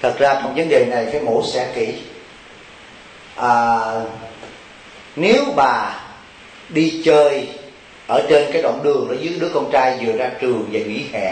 Thật ra trong vấn đề này phải mổ xẻ kỹ. Nếu bà đi chơi ở trên cái đoạn đường ở dưới đứa con trai vừa ra trường và nghỉ hè,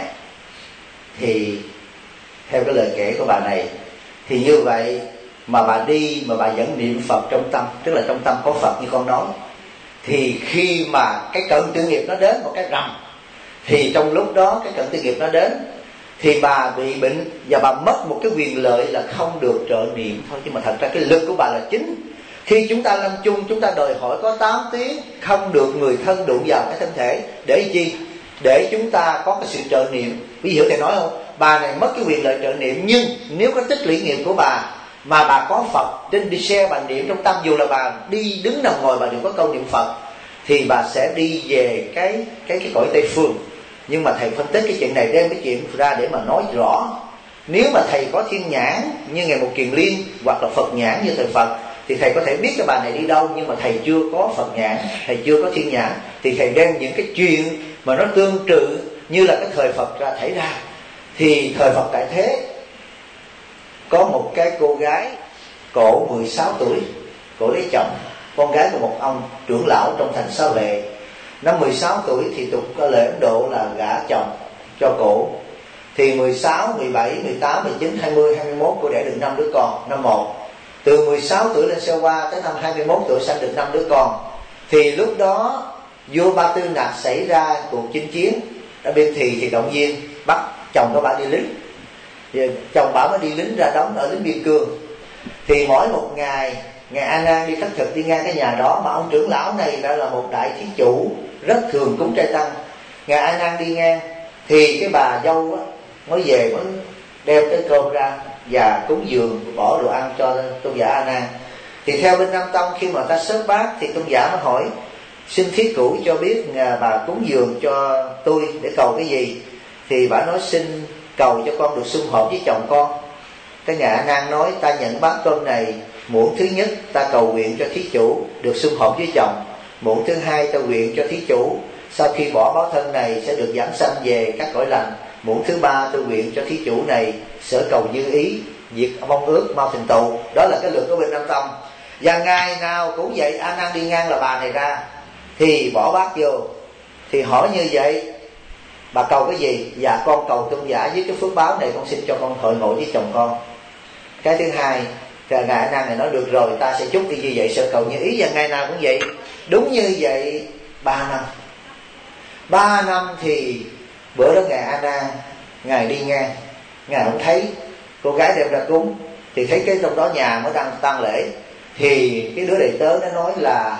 thì theo cái lời kể của bà này, thì như vậy mà bà đi mà bà vẫn niệm Phật trong tâm, tức là trong tâm có Phật như con nói, thì khi mà cái cận tử nghiệp nó đến một cái rầm, thì trong lúc đó cái cận tử nghiệp nó đến thì bà bị bệnh và bà mất một cái quyền lợi là không được trợ niệm thôi. Nhưng mà thật ra cái lực của bà là chính. Khi chúng ta lâm chung, chúng ta đòi hỏi có 8 tiếng không được người thân đụng vào cái thân thể. Để chi? Để chúng ta có cái sự trợ niệm. Ví dụ thầy nói không, bà này mất cái quyền lợi trợ niệm, nhưng nếu có tích lũy nghiệp của bà mà bà có Phật trên đi xe, bà niệm trong tâm, dù là bà đi đứng nằm ngồi bà đều có câu niệm Phật, thì bà sẽ đi về cái cõi Tây Phương. Nhưng mà thầy phân tích cái chuyện này, đem cái chuyện ra để mà nói rõ. Nếu mà thầy có thiên nhãn như Ngài Một Kiền Liên, hoặc là Phật nhãn như thầy Phật, thì thầy có thể biết cái bà này đi đâu. Nhưng mà thầy chưa có Phật nhãn, thầy chưa có thiên nhãn, thì thầy đem những cái chuyện mà nó tương tự như là cái thời Phật ra thể ra. Thì thời Phật tại thế có một cái cô gái, cổ 16 tuổi, cổ lấy chồng, con gái của một ông trưởng lão trong thành Xá Vệ. Năm 16 tuổi thì tục lệ Ấn Độ là gả chồng cho cổ. Thì 16, 17, 18, 19, 20, 21 cô đẻ được 5 đứa con, năm 1. Từ 16 tuổi lên xe qua tới năm 21 tuổi sanh được 5 đứa con. Thì lúc đó vua Ba Tư Nặc xảy ra cuộc chinh chiến ở Biên thì động viên bắt chồng của bà đi lính. Chồng bà mới đi lính ra đóng ở lính biên cương. Thì mỗi một ngày, Ngài A Nan đi khất thực đi ngang cái nhà đó, mà ông trưởng lão này đã là một đại thí chủ rất thường cúng trai tăng. Ngài A Nan đi ngang thì cái bà dâu á mới về, mới đem cái cơm ra và cúng dường, bỏ đồ ăn cho tôn giả A Nan. Thì theo bên Nam Tông, khi mà ta sớt bát thì tôn giả mới hỏi: xin thí chủ cho biết bà cúng dường cho tôi để cầu cái gì? Thì bà nói: xin cầu cho con được sum họp với chồng con. Cái Ngài A Nan nói: ta nhận bát cơm này, muỗng thứ nhất ta cầu nguyện cho thí chủ được sum họp với chồng. Muỗng thứ hai ta nguyện cho thí chủ sau khi bỏ báo thân này sẽ được giảng sanh về các cõi lành. Muỗng thứ ba tôi nguyện cho thí chủ này sở cầu như ý, việc mong ước mau thành tựu. Đó là cái luật của bên Nam Tông. Và ngày nào cũng vậy, A Nan đi ngang là bà này ra thì bỏ bát vô, thì hỏi như vậy: bà cầu cái gì? Dạ con cầu tôn giả với cái phước báo này, con xin cho con hội ngộ với chồng con. Cái thứ hai, Ngài A Nan này nói: được rồi, ta sẽ chúc đi như vậy, sở cầu như ý. Và ngày nào cũng vậy. Đúng như vậy 3 năm. 3 năm thì bữa đó Ngài A Nan, Ngài đi ngang, Ngài không thấy cô gái đem ra cúng, thì thấy cái trong đó nhà mới đang tang lễ. Thì cái đứa đệ tớ nó nói là: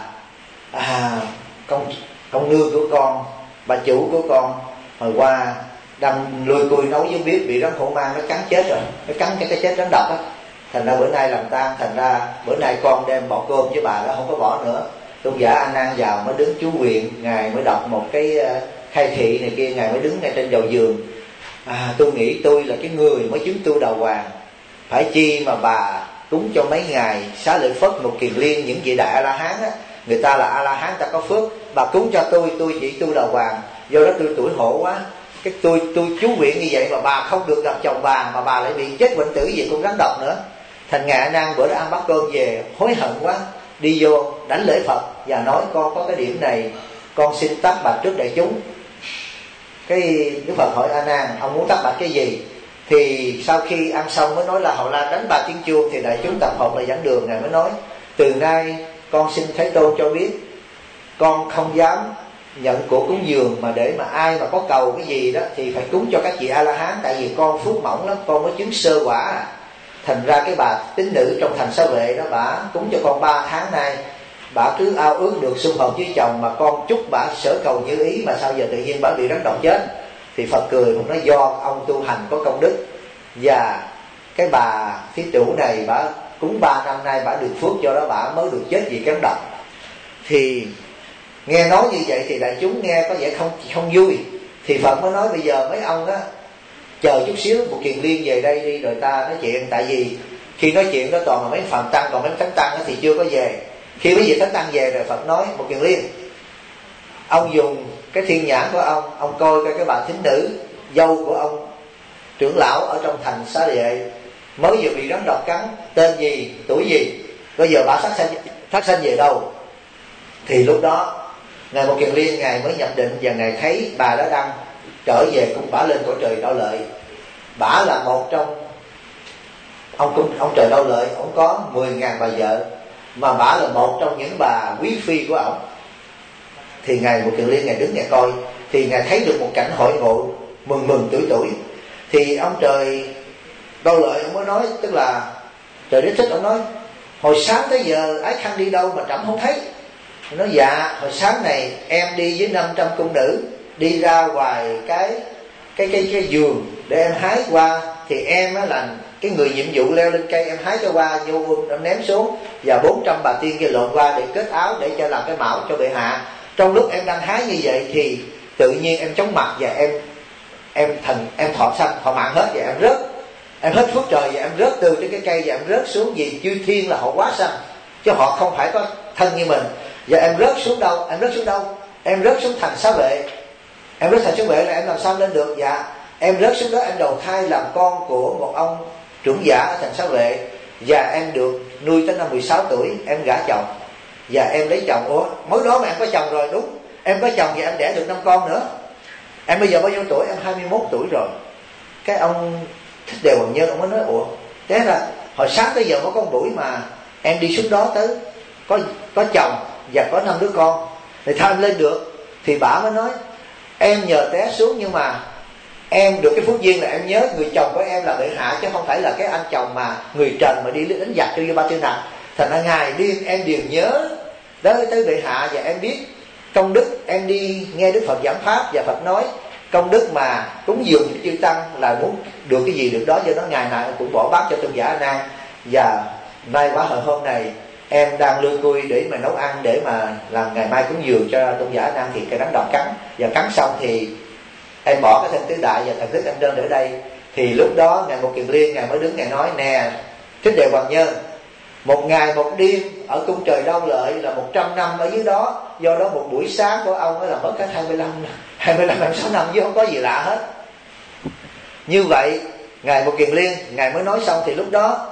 công nương của con, bà chủ của con hồi qua đang lùi cùi nấu với bếp, bị rắn hổ mang nó cắn chết rồi, nó cắn cái chết rắn độc á. Thành ra bữa nay làm tang, thành ra bữa nay con đem bỏ cơm với bà đó không có bỏ nữa. Tôn giả A Nan vào mới đứng chú nguyện, Ngài mới đọc một cái khai thị này kia, Ngài mới đứng ngay trên đầu giường. Tôi nghĩ tôi là cái người mới chứng tu đào hoàng, phải chi mà bà cúng cho mấy ngày Xá Lợi Phất, Một Kiền Liên, những vị đại A La Hán á, người ta là A La Hán, ta có phước. Bà cúng cho tôi chỉ tu đào hoàng, do đó tôi tuổi hổ quá, cái tôi chú nguyện như vậy mà bà không được gặp chồng bà, mà bà lại bị chết bệnh tử vì con rắn độc nữa. Thành Ngài A Nan bữa đó ăn bát cơm về hối hận quá, đi vô đánh lễ Phật và nói: con có cái điểm này, con xin tác bạch trước đại chúng. Cái Đức Phật hỏi A Nan: ông muốn tác bạch cái gì? Thì sau khi ăn xong mới nói là Hậu La đánh bà tiếng chuông, thì đại chúng tập hợp lại dẫn đường. Ngài mới nói: từ nay con xin Thế Tôn cho biết, con không dám nhận của cúng dường, mà để mà ai mà có cầu cái gì đó thì phải cúng cho các vị A La Hán, tại vì con phước mỏng lắm, con mới chứng sơ quả. Thành ra cái bà tín nữ trong thành Xá Vệ đó, bà cúng cho con 3 tháng nay, bà cứ ao ước được sum họp với chồng, mà con chúc bà sở cầu như ý, mà sao giờ tự nhiên bà bị rắn độc chết? Thì Phật cười cũng nói: do ông tu hành có công đức, và cái bà thí chủ này bà cúng 3 năm nay bà được phước, do đó bà mới được chết vì rắn độc. Thì nghe nói như vậy thì đại chúng nghe có vẻ không vui. Thì Phật mới nói: bây giờ mấy ông á, chờ chút xíu, Một Kiền Liên về đây đi rồi ta nói chuyện. Tại vì khi nói chuyện đó toàn là mấy Phạm Tăng, còn mấy Thánh Tăng thì chưa có về. Khi mấy vị Thánh Tăng về rồi, Phật nói: Một Kiền Liên, ông dùng cái thiên nhãn của ông coi coi cái bà thính nữ dâu của ông trưởng lão ở trong thành Xá Vệ mới vừa bị rắn độc cắn, tên gì, tuổi gì, bây giờ bà thác sanh về đâu. Thì lúc đó Ngài Một Kiền Liên Ngài mới nhập định, và Ngài thấy bà đã đang trở về cung bả lên cõi trời Đạo Lợi. Bả là một trong ông trời Đạo Lợi, ông có 10.000 bà vợ, mà bả là một trong những bà quý phi của ổng. Thì Ngài Một Kiền Liên Ngài đứng Ngài coi, thì Ngài thấy được một cảnh hội ngộ mừng tuổi. Thì ông trời Đạo Lợi ông mới nói, tức là trời Đế Thích, ông nói hồi sáng tới giờ Ái Khanh đi đâu mà trẫm không thấy. Nói dạ hồi sáng này em đi với 500 cung nữ đi ra ngoài cái vườn để em hái qua, thì em á là cái người nhiệm vụ leo lên cây em hái cho qua vô em ném xuống, và 400 bà tiên kia lộn qua để kết áo để cho làm cái mão cho bệ hạ. Trong lúc em đang hái như vậy thì tự nhiên em chóng mặt, và em thọ mạng hết, và em hết phước trời, và em rớt từ trên cái cây, và em rớt xuống, vì chư thiên là họ quá sanh chứ họ không phải có thân như mình. Và em rớt xuống đâu? Em rớt xuống thành Xá Vệ. Em rớt thành Xá Vệ là em làm sao lên được? Dạ em rớt xuống đó, em đầu thai làm con của một ông trưởng giả ở thành Xá Vệ, và em được nuôi tới năm 16 tuổi em gả chồng, và em lấy chồng. Ủa mới đó mà em có chồng rồi? Đúng, em có chồng và em đẻ được 5 con nữa. Em bây giờ bao nhiêu tuổi? Em 21 tuổi rồi. Cái ông Thích Đề Hoàng Nhân ông mới nói ủa thế là hồi sáng tới giờ mới có một buổi mà em đi xuống đó tới có chồng và có 5 đứa con, thì sao em lên được? Thì bà mới nói em nhờ té xuống, nhưng mà em được cái phúc duyên là em nhớ người chồng của em là bệ hạ, chứ không phải là cái anh chồng mà người trần mà đi đánh giặc cho vô Ba Tư Nặc. Thành ra ngày đêm em đều nhớ tới bệ hạ, và em biết công đức. Em đi nghe Đức Phật giảng pháp, và Phật nói công đức mà cúng dường những chư tăng là muốn được cái gì được đó, do đó ngày nào cũng bỏ bát cho tôn giả A Nan. Và nay quả hồi hôm này em đang lươi cui để mà nấu ăn, để mà làm ngày mai cúng dường cho tôn giả A Nan, thì cái rắn độc cắn, và cắn xong thì em bỏ cái thân tứ đại và thần thức em đơn ở đây. Thì lúc đó Ngài Một Kiền Liên Ngài mới đứng Ngài nói nè Thích Đề Hoàng Nhân, một ngày một đêm ở cung trời Đạo Lợi là 100 năm ở dưới đó, do đó một buổi sáng của ông là mất hết 26 năm, chứ không có gì lạ hết. Như vậy Ngài Một Kiền Liên Ngài mới nói xong, thì lúc đó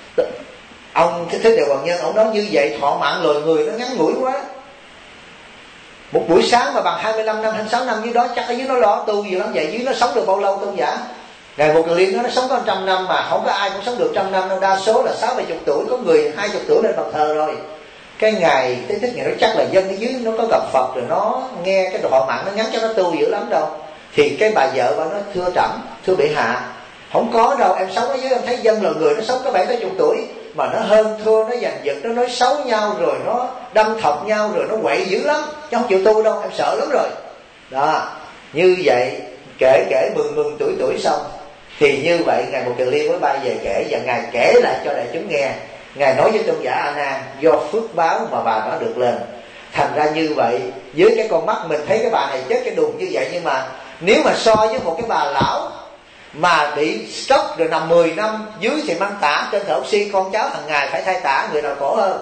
ông Thích Đề Hoàng Nhân ông nói như vậy thọ mạng loài người nó ngắn ngủi quá. Một buổi sáng mà bằng 25 năm 26 năm dưới đó, chắc ở dưới nó lo tu gì lắm. Vậy dưới nó sống được bao lâu tôn giả? Ngài Một Kiền Liên nó sống có 100 năm, mà không có ai cũng sống được 100 năm đâu. Đa số là 60-70 tuổi, có người 20 tuổi lên bàn thờ rồi. Cái ngày Tế Thích Ngài nói chắc là dân ở dưới nó có gặp Phật rồi, nó nghe cái thọ mạng nó ngắn cho nó tu dữ lắm đâu. Thì cái bà vợ bà nói thưa trẫm, thưa bệ hạ, không có đâu, em sống ở dưới em thấy dân là người nó sống có 70-80 tuổi mà nó hơn thua, nó giành giật, nó nói xấu nhau, rồi nó đâm thọc nhau, rồi nó quậy dữ lắm, chứ không chịu tu đâu, em sợ lắm rồi. Đó, như vậy kể mừng tuổi xong, thì như vậy Ngài Một Kiền Liên mới bay về kể, và Ngài kể lại cho đại chúng nghe. Ngài nói với tôn giả A Nan do phước báo mà bà đã được lên. Thành ra như vậy, với cái con mắt mình thấy cái bà này chết cái đùng như vậy, nhưng mà nếu mà so với một cái bà lão mà bị stroke rồi nằm 10 năm dưới thì mang tả trên thở oxy, con cháu hàng ngày phải thay tả, người nào khổ hơn?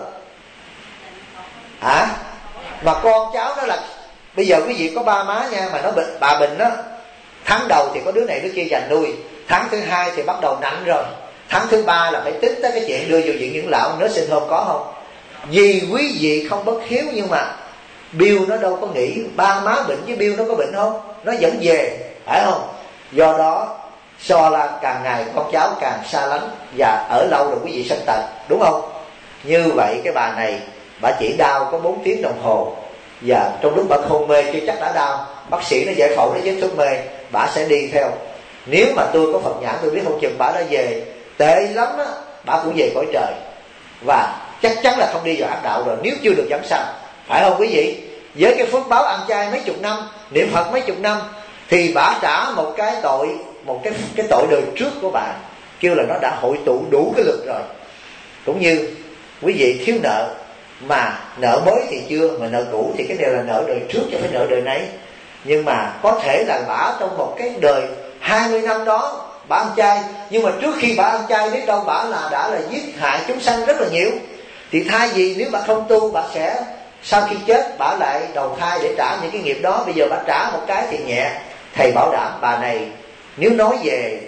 Hả? Mà con cháu đó là bây giờ quý vị có ba má nha, mà nó bệnh, bà bệnh đó, tháng đầu thì có đứa này đứa kia dành nuôi, tháng thứ 2 thì bắt đầu nặng rồi, tháng thứ 3 là phải tính tới cái chuyện đưa vào viện dưỡng lão, nó sinh hôm có không? Vì quý vị không bất hiếu, nhưng mà Bill nó đâu có nghĩ ba má bệnh với Bill nó có bệnh không, nó vẫn về, phải không? Do đó so là càng ngày con cháu càng xa lánh, và ở lâu rồi quý vị sanh tật, đúng không? Như vậy cái bà này bà chỉ đau có 4 tiếng đồng hồ, và trong lúc bà hôn mê chưa chắc đã đau, bác sĩ nó giải phẫu nó chích thuốc mê, bà sẽ đi theo. Nếu mà tôi có Phật nhãn tôi biết không chừng bà đã về tệ lắm á, bà cũng về cõi trời, và chắc chắn là không đi vào ác đạo rồi, nếu chưa được giảng sanh, phải không quý vị? Với cái phước báo ăn chay mấy chục năm, niệm Phật mấy chục năm, thì bà trả một cái tội, một cái tội đời trước của bà, kêu là nó đã hội tụ đủ cái lực rồi. Cũng như quý vị thiếu nợ, mà nợ mới thì chưa, mà nợ cũ thì cái đều là nợ đời trước chứ phải nợ đời này. Nhưng mà có thể là bà trong một cái đời 20 năm đó bà ăn chay, nhưng mà trước khi bà ăn chay biết đâu bà đã là giết hại chúng sanh rất là nhiều. Thì thay vì nếu bà không tu, bà sẽ sau khi chết bà lại đầu thai để trả những cái nghiệp đó. Bây giờ bà trả một cái thì nhẹ, thầy bảo đảm bà này nếu nói về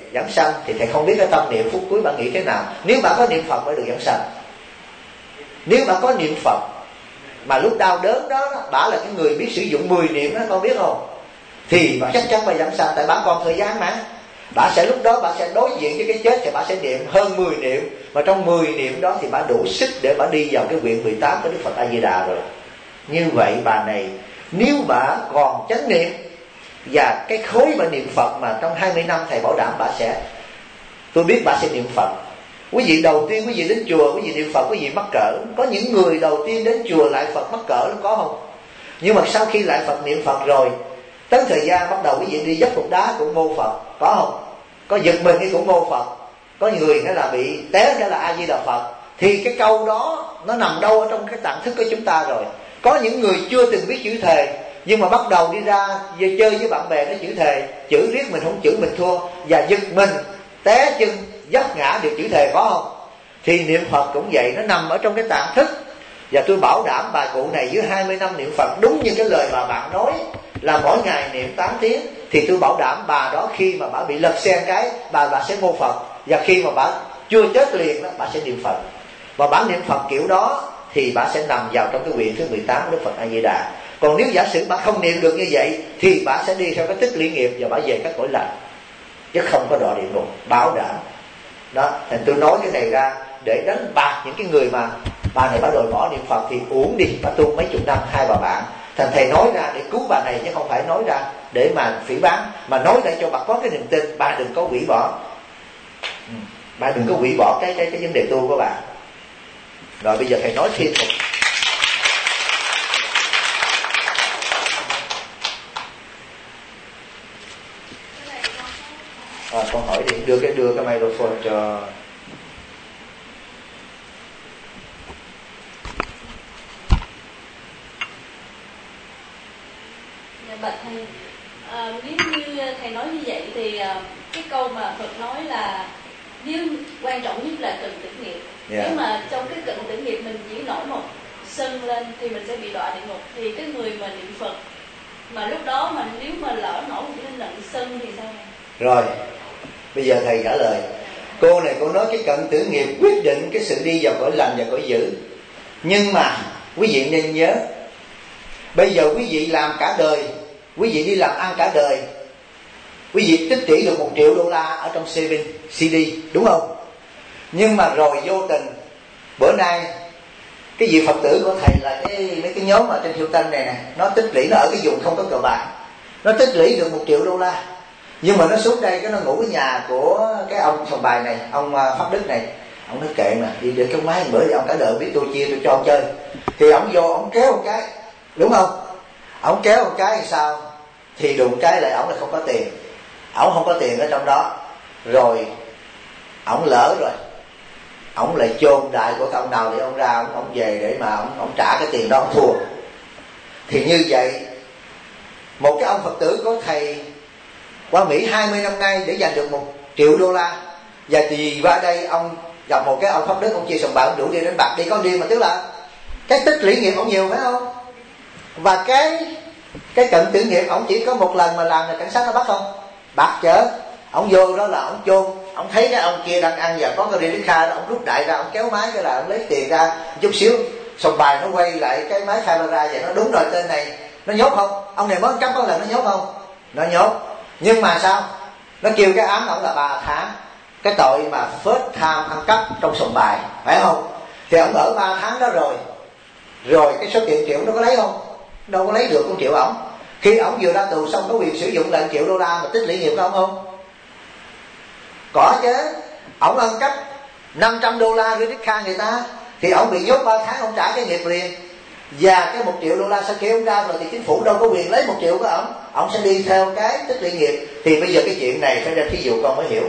giảng sanh thì thầy không biết cái tâm niệm phút cuối bà nghĩ thế nào. Nếu bà có niệm Phật mới được giảng sanh. Nếu bà có niệm Phật mà lúc đau đớn đó bà là cái người biết sử dụng 10 niệm đó, con biết không, thì bà chắc chắn bà giảng sanh. Tại bà còn thời gian mà, bà sẽ lúc đó bà sẽ đối diện với cái chết thì bà sẽ niệm hơn 10 niệm, mà trong 10 niệm đó thì bà đủ sức để bà đi vào cái quyện 18 của Đức Phật A Di Đà rồi. Như vậy bà này nếu bà còn chánh niệm và cái khối bà niệm Phật mà trong 20 năm thầy bảo đảm bà sẽ, tôi biết bà sẽ niệm Phật. Quý vị đầu tiên quý vị đến chùa, quý vị niệm Phật, quý vị mắc cỡ. Có những người đầu tiên đến chùa lại Phật mắc cỡ lắm, có không? Nhưng mà sau khi lại Phật niệm Phật rồi, tới thời gian bắt đầu quý vị đi dấp cục đá cũng mô Phật, có không? Có giật mình thì cũng mô Phật. Có người nó là bị té đó là A Di Đà Phật. Thì cái câu đó nó nằm đâu ở trong cái tạng thức của chúng ta rồi. Có những người chưa từng biết chữ thề, nhưng mà bắt đầu đi ra về chơi với bạn bè nó chữ thề, chữ riết mình không chữ mình thua, và giật mình té chân dấp ngã được chữ thề, có không? Thì niệm Phật cũng vậy, nó nằm ở trong cái tạng thức. Và tôi bảo đảm bà cụ này dưới 20 năm niệm Phật đúng như cái lời mà bạn nói là mỗi ngày niệm 8 tiếng, thì tôi bảo đảm bà đó khi mà bà bị lật xe cái bà sẽ mô Phật. Và khi mà bà chưa chết liền đó, bà sẽ niệm Phật. Và bà niệm Phật kiểu đó thì bà sẽ nằm vào trong cái quyện thứ 18 của Đức Phật A Di Đà. Còn nếu giả sử bà không niệm được như vậy thì bà sẽ đi theo cái tích lũy nghiệp và bà về các cõi lành, chứ không có đọa địa ngục, bảo đảm. Đó, thành tôi nói cái này ra để đánh bạc những cái người mà bà này bà đòi bỏ niệm Phật thì uổng đi, bà tu mấy chục năm hai bà bạn. Thành thầy nói ra để cứu bà này chứ không phải nói ra để mà phỉ báng, mà nói để cho bà có cái niềm tin. Bà đừng có hủy bỏ, bà đừng có hủy bỏ cái vấn đề tu của bà. Rồi bây giờ thầy nói thêm một con hỏi đi, đưa cái microphone cho. Dạ bạch thầy, nếu như thầy nói như vậy thì cái câu mà Phật nói là nếu quan trọng nhất là cần tử nghiệp. Nếu mà trong cái cận tử nghiệp mình chỉ nổi một sân lên thì mình sẽ bị đọa địa ngục. Thì cái người mà niệm Phật mà lúc đó mà nếu mà lỡ nổi một cái nặng sân thì sao? Rồi bây giờ thầy trả lời. Cô này cô nói cái cận tử nghiệp quyết định cái sự đi vào cõi lành và cõi dữ. Nhưng mà quý vị nên nhớ, bây giờ quý vị làm cả đời, quý vị đi làm ăn cả đời, quý vị tích trữ được $1 triệu ở trong CD, đúng không? Nhưng mà rồi vô tình bữa nay cái vị Phật tử của thầy là mấy cái nhóm ở trên Hilton này nè, nó tích lũy, nó ở cái vùng không có cờ bạc, nó tích lũy được $1 triệu. Nhưng mà nó xuống đây cái nó ngủ ở nhà của cái ông sòng bài này, ông Pháp Đức này. Ông nói kệ mà, đi để cái máy bữa thì ông cả đời biết tôi chia tôi cho ông chơi. Thì ông vô ông kéo một cái, đúng không? Ông kéo một cái thì sao? Thì đụng cái lại ông là không có tiền. Ông không có tiền ở trong đó. Rồi ông lỡ rồi, ông lại chôn đại của ông nào để ông ra ông về để mà ông trả cái tiền đó ông thua. Thì như vậy một cái ông Phật tử của thầy qua Mỹ 20 năm nay để giành được $1 triệu, và thì qua đây ông gặp một cái ông Pháp Đức, ông chia sòng bạc, ông đủ đi đánh bạc đi con đi, mà tức là cái tích lũy nghiệp ông nhiều phải không? Và cái cận tử nghiệp ông chỉ có một lần mà làm là cảnh sát nó bắt không? Bắt chứ. Ông vô đó là ông chôn, ông thấy cái ông kia đang ăn và có cái riêng kha đó, ông rút đại ra, ông kéo máy cái là ông lấy tiền ra chút xíu, sòng bài nó quay lại cái máy camera vậy, nó đúng rồi tên này, nó nhốt không? Ông này mới cắm có lần nó nhốt không? Nó nhốt. Nhưng mà sao? Nó kêu cái án ông là 3 tháng. Cái tội mà phết tham ăn cắp trong sòng bài, phải không? Thì ông ở 3 tháng đó rồi cái số tiền triệu nó có lấy không? Đâu có lấy được $1 triệu ổng. Khi ổng vừa ra tù xong có quyền sử dụng lại $1 triệu mà tích lũy nghiệp của ổng không? Có chứ. Ổng ăn cắp $500 credit card người ta thì ổng bị nhốt 3 tháng, ổng trả cái nghiệp liền. Và cái $1 triệu sau khi ông ra rồi thì chính phủ đâu có quyền lấy $1 triệu của ổng sẽ đi theo cái tích lũy nghiệp. Thì bây giờ cái chuyện này phải đem thí dụ con mới hiểu.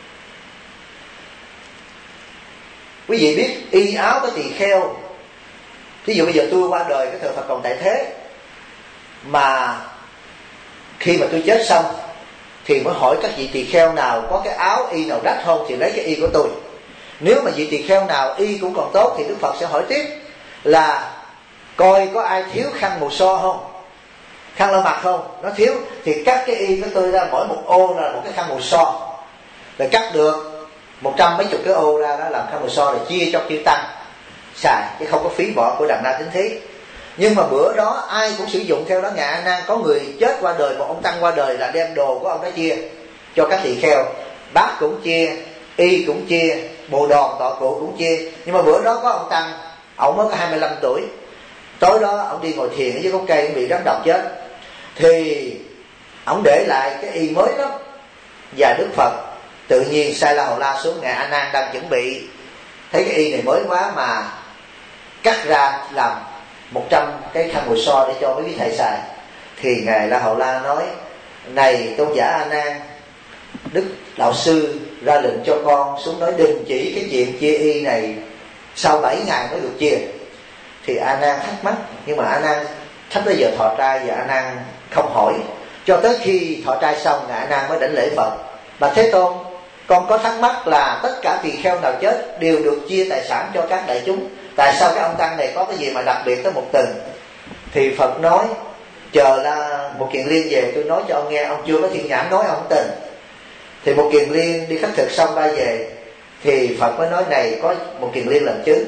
Quý vị biết y áo cái tỳ kheo, thí dụ bây giờ tôi qua đời cái thời Phật còn tại thế, mà khi mà tôi chết xong thì mới hỏi các vị tỳ kheo nào có cái áo y nào đắt không thì lấy cái y của tôi. Nếu mà vị tỳ kheo nào y cũng còn tốt thì Đức Phật sẽ hỏi tiếp là coi có ai thiếu khăn màu so không, khăn lau mặt không. Nó thiếu thì cắt cái y của tôi ra, mỗi một ô là một cái khăn màu so. rồi cắt được 100 mấy chục cái ô ra đó, làm khăn mùi so, rồi chia cho chư tăng xài, chứ không có phí bỏ của Đằng Na Tín Thí. Nhưng mà bữa đó ai cũng sử dụng theo đó. Ngài A Nan có người chết qua đời, một ông tăng qua đời là đem đồ của ông đó chia cho các tỳ kheo, bác cũng chia, y cũng chia, bồ đòn tọa cụ cũng chia. Nhưng mà bữa đó có ông tăng, ông mới có 25 tuổi, tối đó ông đi ngồi thiền ở dưới gốc cây, ông bị rắn độc chết, thì ông để lại cái y mới lắm. Và Đức Phật tự nhiên sai La Hầu La xuống, Ngài A Nan đang chuẩn bị, thấy cái y này mới quá mà cắt ra làm 100 cái khăn mùi so để cho mấy quý thầy xài. Thì Ngài La Hầu La nói: này tôn giả A Nan, Đức Đạo Sư ra lệnh cho con xuống nói đình chỉ cái chuyện chia y này, sau 7 ngày mới được chia. Thì A Nan thắc mắc, nhưng mà A Nan sắp tới giờ thọ trai và A Nan không hỏi, cho tới khi thọ trai xong Ngài A Nan mới đảnh lễ Phật: Bạch Thế Tôn, con có thắc mắc là tất cả tỳ kheo nào chết đều được chia tài sản cho các đại chúng, tại sao cái ông tăng này có cái gì mà đặc biệt tới một tuần? Thì Phật nói: chờ là một Kiền Liên về tôi nói cho ông nghe, ông chưa có thiên nhãn nói ông tình. Thì một Kiền Liên đi khất thực xong ba về, thì Phật mới nói: này có một Kiền Liên làm chứng,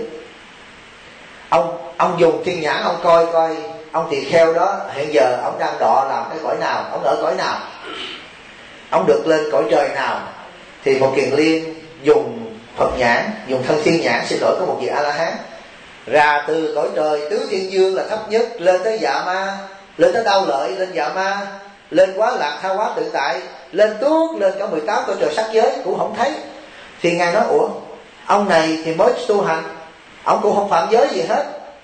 ông dùng thiên nhãn ông coi coi ông tỳ kheo đó hiện giờ ông đang đọa làm cái cõi nào, ông ở cõi nào, ông được lên cõi trời nào. Thì một Kiền Liên dùng Phật nhãn, dùng thân thiên nhãn, xin lỗi, có một vị A La Hán ra từ cõi trời tứ thiên dương là thấp nhất, lên tới Dạ Ma, lên tới Đau Lợi, lên Dạ Ma, lên Quá Lạc Tha Hóa Tự Tại, lên tuốt lên cả 18 cõi trời sắc giới cũng không thấy. Thì Ngài nói: ủa, ông này thì mới tu hành, ông cũng không phạm giới gì hết,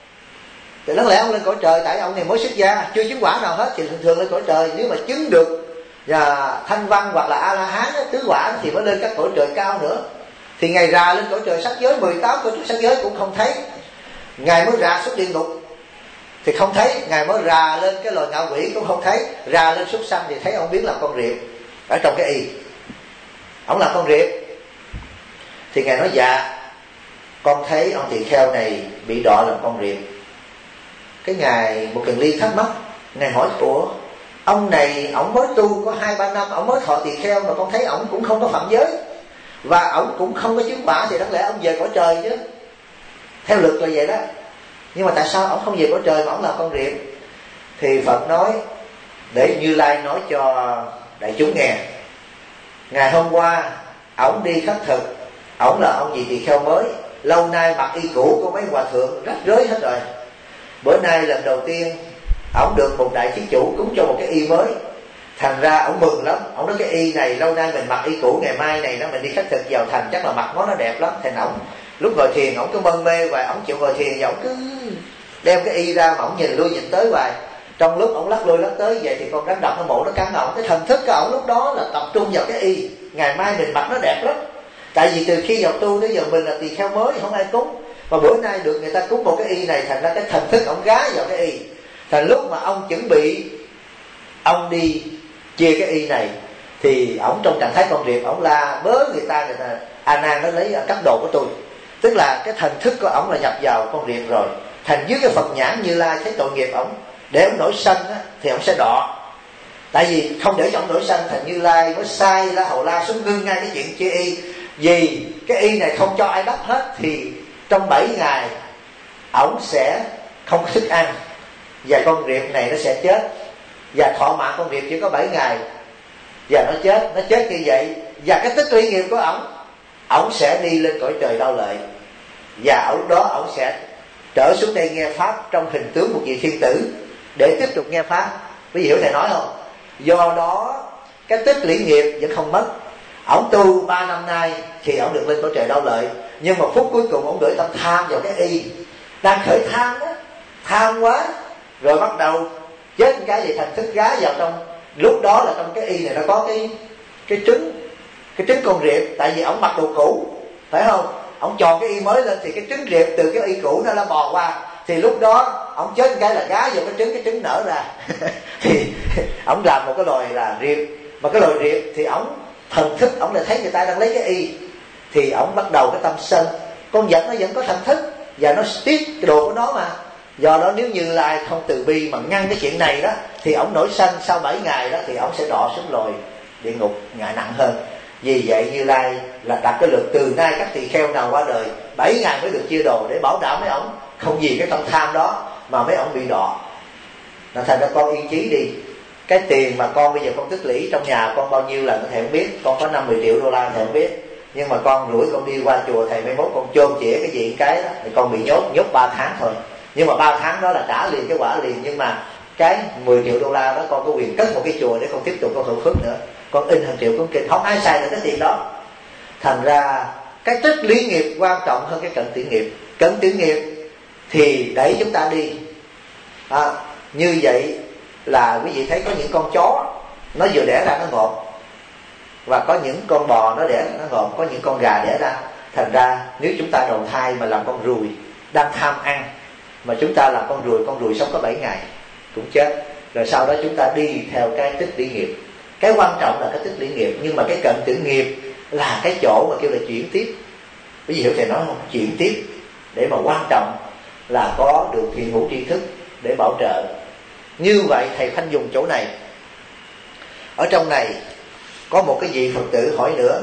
thì đáng lẽ ông lên cõi trời, tại ông này mới xuất gia chưa chứng quả nào hết, thì thường thường lên cõi trời. Nếu mà chứng được và thanh văn hoặc là A La Hán tứ quả thì mới lên các cõi trời cao nữa. Thì Ngài ra lên cõi trời sắc giới, 18 cõi trời sắc giới cũng không thấy. Ngài mới ra xuống địa ngục thì không thấy, Ngài mới ra lên cái loài ngạ quỷ cũng không thấy, ra lên súc sanh thì thấy ông biến làm con riệp ở trong cái y, ông là con riệp. Thì Ngài nói: dạ, con thấy ông tỳ kheo này bị đọa làm con riệp. Cái Ngài một Kiền Liên thắc mắc, Ngài hỏi: ủa, ông này ổng mới tu có 2-3 năm, ổng mới thọ tỳ kheo mà con thấy ổng cũng không có phạm giới, và ổng cũng không có chứng quả, thì đáng lẽ ông về cõi trời chứ, theo luật là vậy đó. Nhưng mà tại sao ổng không về cõi trời mà ổng là con riệp? Thì Phật nói, để Như Lai nói cho đại chúng nghe. Ngày hôm qua ổng đi khất thực, ổng là ông vị tỳ kheo mới, lâu nay mặc y cũ của mấy hòa thượng rách rối hết rồi. Bữa nay lần đầu tiên ổng được một đại thí chủ cúng cho một cái y mới, thành ra ổng mừng lắm. Ổng nói cái y này lâu nay mình mặc y cũ, ngày mai này nó mình đi khất thực vào thành chắc là mặc nó đẹp lắm. Thành ổng lúc ngồi thiền ổng cứ mân mê và ổng chịu ngồi thiền, và ổng cứ đem cái y ra mà ổng nhìn lui nhìn tới hoài. Trong lúc ổng lắc lui lắc tới vậy thì con rắn độc nó mổ nó cắn ổng. Cái thần thức của ổng lúc đó là tập trung vào cái y, ngày mai mình mặc nó đẹp lắm. Tại vì từ khi vào tu đến giờ mình là tỳ kheo mới, không ai cúng, mà bữa nay được người ta cúng một cái y này, thành ra cái thần thức ổng gá vào cái y. Thành lúc mà ông chuẩn bị ông đi chia cái y này thì ổng trong trạng thái con riệp, ổng la bớ người ta A Nan nó lấy cấp đồ của tôi, tức là cái thần thức của ổng là nhập vào con riệp rồi. Thành dưới cái Phật nhãn Như Lai thấy tội nghiệp ổng, để ổng nổi sân á, thì ổng sẽ đọ. Tại vì không để cho ổng nổi sân, thành Như Lai mới sai La Hầu La xuống ngưng ngay cái chuyện chia y. Vì cái y này không cho ai đắp hết, thì trong 7 ngày ổng sẽ không có thức ăn, và con riệp này nó sẽ chết. Và thọ mạng con riệp chỉ có 7 ngày, và nó chết như vậy. Và cái tích lũy nghiệp của ổng sẽ đi lên cõi trời Đau Lợi, và ở lúc đó ổng sẽ trở xuống đây nghe pháp trong hình tướng một vị thiên tử để tiếp tục nghe pháp. Quý vị hiểu thầy nói không? Do đó cái tích lũy nghiệp vẫn không mất. Ổng tu 3 năm nay thì ổng được lên cõi trời Đau Lợi, nhưng mà phút cuối cùng ổng gửi tâm tham vào cái y, đang khởi tham đó, tham quá rồi bắt đầu chết cái gì thành thức gá vào trong. Lúc đó là trong cái y này nó có cái trứng con riệp, tại vì ổng mặc đồ cũ, phải không? Ổng chọn cái y mới lên thì cái trứng riệp từ cái y cũ nó bò qua, thì lúc đó ổng chết cái là gá vào cái trứng nở ra. Thì ổng làm một cái loài là riệp, mà cái loài riệp thì ổng thần thức ổng lại thấy người ta đang lấy cái y, thì ổng bắt đầu cái tâm sân. Con vật nó vẫn có thần thức và nó tiếc cái đồ của nó mà. Do đó nếu Như Lai không từ bi mà ngăn cái chuyện này đó, thì ổng nổi sân sau 7 ngày đó thì ổng sẽ đọa xuống loài địa ngục ngại nặng hơn. Vì vậy Như Lai là đặt cái luật từ nay các tỳ kheo nào qua đời 7 ngày mới được chia đồ, để bảo đảm mấy ổng không vì cái tâm tham đó mà mấy ổng bị đọa. Nên thành ra con yên chí đi. Cái tiền mà con bây giờ con tích lũy trong nhà con bao nhiêu là thầy không biết. Con có 50 triệu đô la thầy không biết. Nhưng mà con rủi con đi qua chùa thầy mai mốt con chôn chĩa cái gì cái đó thì con bị nhốt 3 tháng thôi. Nhưng mà 3 tháng đó là trả liền cái quả liền. Nhưng mà cái 10 triệu đô la đó con có quyền cất một cái chùa để con tiếp tục con hưởng phước nữa. Con in hàng triệu cuốn kinh, không ai xài được cái tiền đó. Thành ra cái tích lũy nghiệp quan trọng hơn cái cận tử nghiệp. Cận tử nghiệp thì đẩy chúng ta đi. Như vậy là quý vị thấy có những con chó nó vừa đẻ ra nó ngộp, và có những con bò nó đẻ ra nó ngộp, có những con gà đẻ ra. Thành ra nếu chúng ta đầu thai mà làm con ruồi đang tham ăn, mà chúng ta làm con ruồi sống có 7 ngày cũng chết. Rồi sau đó chúng ta đi theo cái tích lũy nghiệp. Cái quan trọng là cái tích lũy nghiệp. Nhưng mà cái cận tử nghiệp là cái chỗ mà kêu là chuyển tiếp. Quý vị hiểu thầy nói không? Chuyển tiếp. Để mà quan trọng là có được thiện hữu tri thức để bảo trợ. Như vậy thầy khoanh dùng chỗ này. Ở trong này có một cái vị Phật tử hỏi nữa.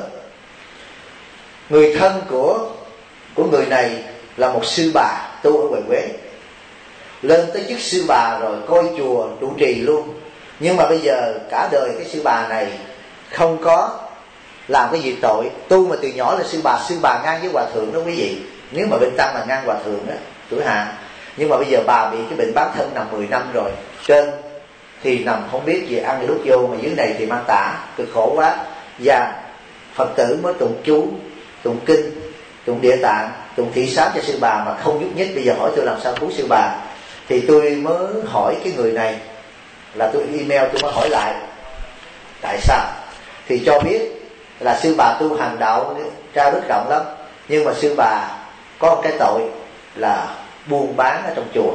Người thân của người này là một sư bà tu ở ngoài Quế, lên tới chức sư bà rồi, coi chùa trụ trì luôn. Nhưng mà bây giờ cả đời cái sư bà này không có làm cái gì tội. Tu mà từ nhỏ là sư bà ngang với hòa thượng đó quý vị. Nếu mà bên Tăng là ngang hòa thượng đó, tuổi hạ. Nhưng mà bây giờ bà bị cái bệnh bán thân nằm 10 năm rồi. Trên thì nằm không biết gì ăn đút vô, mà dưới này thì mang tả, cực khổ quá. Và Phật tử mới tụng chú, tụng kinh, tụng địa tạng, tụng thị sát cho sư bà mà không nhúc nhích. Bây giờ hỏi tôi làm sao cứu sư bà. Thì tôi mới hỏi cái người này, là tôi email tôi mới hỏi lại tại sao. Thì cho biết là sư bà tu hành đạo ra rất rộng lắm, nhưng mà sư bà có một cái tội là buôn bán ở trong chùa.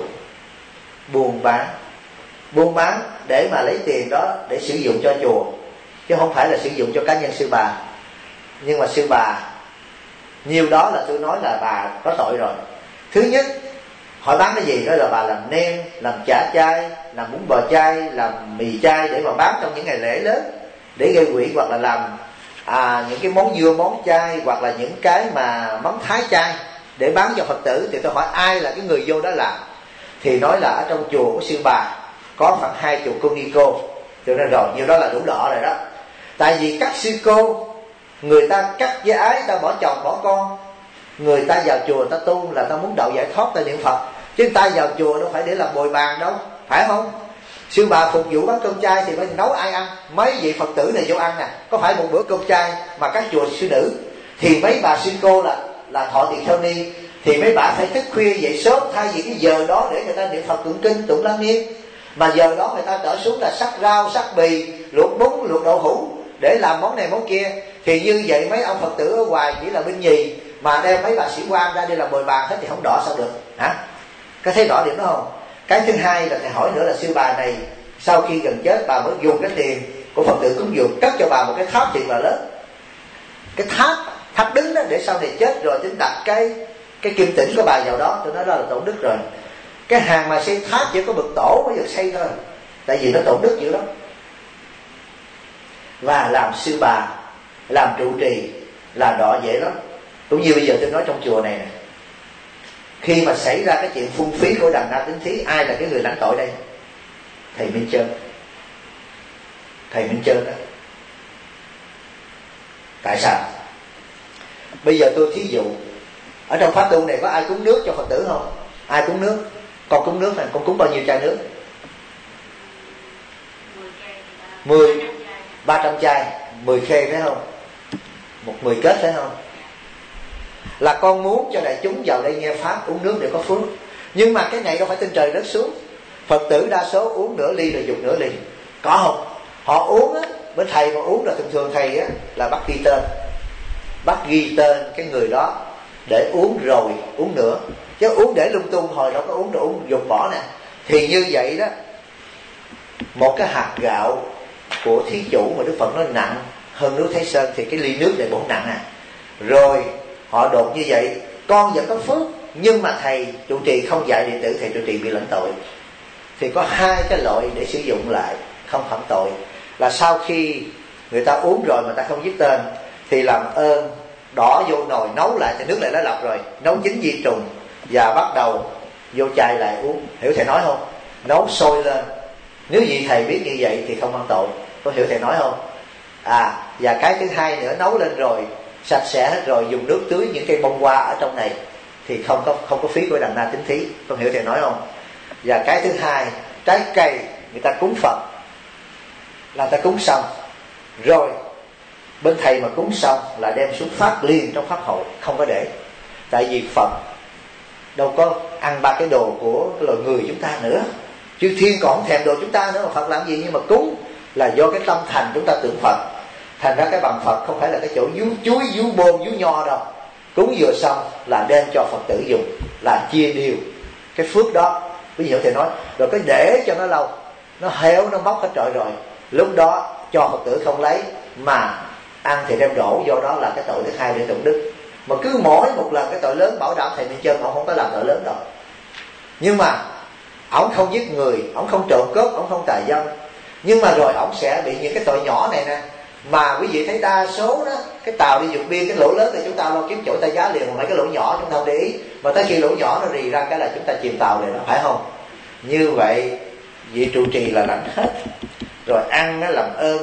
Buôn bán để mà lấy tiền đó để sử dụng cho chùa, chứ không phải là sử dụng cho cá nhân sư bà. Nhưng mà sư bà nhiều đó là tôi nói là bà có tội rồi. Thứ nhất, hỏi bán cái gì đó là bà làm nem, làm chả chay, làm bún bò chay, làm mì chay để mà bán trong những ngày lễ lớn để gây quỹ, hoặc là làm những cái món dưa món chay, hoặc là những cái mà mắm thái chay để bán cho Phật tử. Thì tôi hỏi ai là cái người vô đó làm, thì nói là ở trong chùa của sư bà có khoảng 20 cô ni cô. Tôi nói rồi, nhiêu đó là đủ đỏ rồi đó. Tại vì các sư cô người ta cắt với ái, ta bỏ chồng bỏ con. Người ta vào chùa ta tu là ta muốn đậu giải thoát, ta niệm Phật, chứ ta vào chùa đâu phải để làm bồi bàn đâu, phải không? Sư bà phục vụ bán cơm chay thì phải nấu ai ăn? Mấy vị Phật tử này vô ăn nè, có phải một bữa cơm chay mà các chùa sư nữ thì mấy bà sư cô là thọ tỳ kheo ni, thì mấy bà phải thức khuya dậy sớm, thay vì cái giờ đó để người ta niệm Phật tụng kinh tụng lăng nghiêm, mà giờ đó người ta trở xuống là sắc rau sắc bì, luộc bún luộc đậu hũ để làm món này món kia. Thì như vậy mấy ông Phật tử ở ngoài chỉ là binh nhì, mà đem mấy bà sĩ quan ra đi làm bồi bàn hết thì không đỏ sao được hả? Có thấy rõ điểm đó không? Cái thứ hai là thầy hỏi nữa là sư bà này sau khi gần chết bà mới dùng cái tiền của Phật tử cúng dường cất cho bà một cái tháp thiệt là lớn. Cái tháp đứng đó để sau này chết rồi tính đặt cái kim tĩnh của bà vào đó. Tôi nói đó là tổn đức rồi. Cái hàng mà xây tháp chỉ có bậc tổ mới được xây thôi, tại vì nó tổn đức dữ lắm. Và làm sư bà, làm trụ trì là đọa dễ lắm. Cũng như bây giờ tôi nói trong chùa này nè, khi mà xảy ra cái chuyện phung phí của đàn na tính thí, ai là cái người lãnh tội đây? Thầy Minh Trơn đó. Tại sao? Bây giờ tôi thí dụ ở trong pháp tu này có ai cúng nước cho Phật tử không? Ai cúng nước? Con cúng nước này, con cúng bao nhiêu chai nước? 300 chai, 10 khê phải không? 10 kết phải không? Là con muốn cho đại chúng vào đây nghe pháp uống nước để có phước. Nhưng mà cái này đâu phải trên trời rớt xuống. Phật tử đa số uống nửa ly rồi dùng nửa ly. Có không? Họ uống á, bên thầy mà uống là thường thầy á là bắt ghi tên cái người đó để uống rồi uống nữa. Chứ uống để lung tung hồi đâu có uống rồi uống dùng bỏ nè. Thì như vậy đó, một cái hạt gạo của thí chủ mà Đức Phật nó nặng hơn nước Thái Sơn thì cái ly nước này cũng nặng Rồi họ đột như vậy, con vẫn có phước, nhưng mà thầy trụ trì không dạy đệ tử, thầy trụ trì bị lãnh tội. Thì có hai cái loại để sử dụng lại không phạm tội, là sau khi người ta uống rồi mà ta không viết tên, thì làm ơn đỏ vô nồi nấu lại thì nước lại đã lọc rồi, nấu chín vi trùng và bắt đầu vô chai lại uống. Hiểu thầy nói không? Nấu sôi lên. Nếu vị thầy biết như vậy thì không ăn tội. Có hiểu thầy nói không? Và cái thứ hai nữa, nấu lên rồi sạch sẽ hết rồi, dùng nước tưới những cây bông hoa ở trong này thì không có phí của đàn na tín thí. Con hiểu thầy nói không? Và cái thứ hai, trái cây người ta cúng Phật là người ta cúng xong rồi bên thầy mà cúng xong là đem xuống phát liền trong pháp hội, không có để. Tại vì Phật đâu có ăn ba cái đồ của cái loài người chúng ta nữa, chư thiên còn không thèm đồ chúng ta nữa mà Phật làm gì. Nhưng mà cúng là do cái tâm thành chúng ta tưởng Phật. Thành ra cái bằng Phật không phải là cái chỗ vú chuối, vú bôn, vú nho đâu. Cúng vừa xong là đem cho Phật tử dùng, là chia đều cái phước đó. Ví dụ thầy nói rồi cái để cho nó lâu, nó héo, nó mốc hết trời rồi, lúc đó cho Phật tử không lấy mà ăn thì đem đổ, do đó là cái tội thứ hai để tụng đức. Mà cứ mỗi một lần cái tội lớn, bảo đảm thầy Minh Chân ông không có làm tội lớn đâu. Nhưng mà ông không giết người, ông không trộm cướp, ông không tà dâm, nhưng mà rồi ông sẽ bị những cái tội nhỏ này nè. Mà quý vị thấy đa số đó, cái tàu đi vượt biên, cái lỗ lớn thì chúng ta lo kiếm chỗ ta giá liền, còn mấy cái lỗ nhỏ chúng ta không để ý, mà tới khi lỗ nhỏ nó rì ra cái là chúng ta chìm tàu này, đó phải không? Như vậy vị trụ trì là lãnh hết. Rồi ăn nó làm ơn,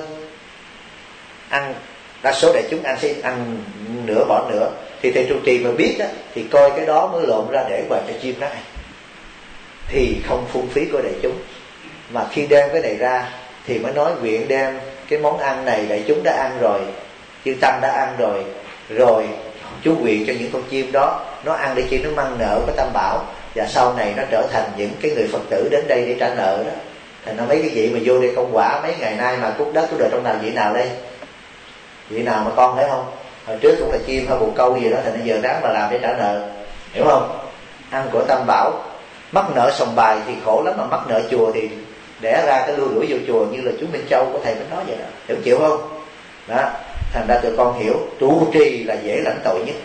ăn đa số đại chúng ăn sẽ ăn nửa bỏ nửa, thì thầy trụ trì mà biết á thì coi cái đó mới lộn ra để vào cho chim nó ăn, thì không phung phí của đại chúng. Mà khi đem cái này ra thì mới nói nguyện đem cái món ăn này đại chúng đã ăn rồi, chư tăng đã ăn rồi, rồi chú nguyện cho những con chim đó nó ăn để chi nó mang nợ cái tam bảo, và sau này nó trở thành những cái người Phật tử đến đây để trả nợ đó. Thành ra mấy cái vị mà vô đây công quả mấy ngày nay mà cút đất cút đời trong nào, vị nào đây? Vị nào mà con thấy không? Hồi trước cũng là chim hay bồ câu gì đó, thành ra giờ ráng mà làm để trả nợ, hiểu không? Ăn của tam bảo. Mắc nợ sòng bài thì khổ lắm, mà mắc nợ chùa thì đẻ ra cái lưu đuổi vô chùa, như là chú Minh Châu của thầy mới nói vậy đó, hiểu chịu không? Đó, thành ra tụi con hiểu trụ trì là dễ lãnh tội nhất,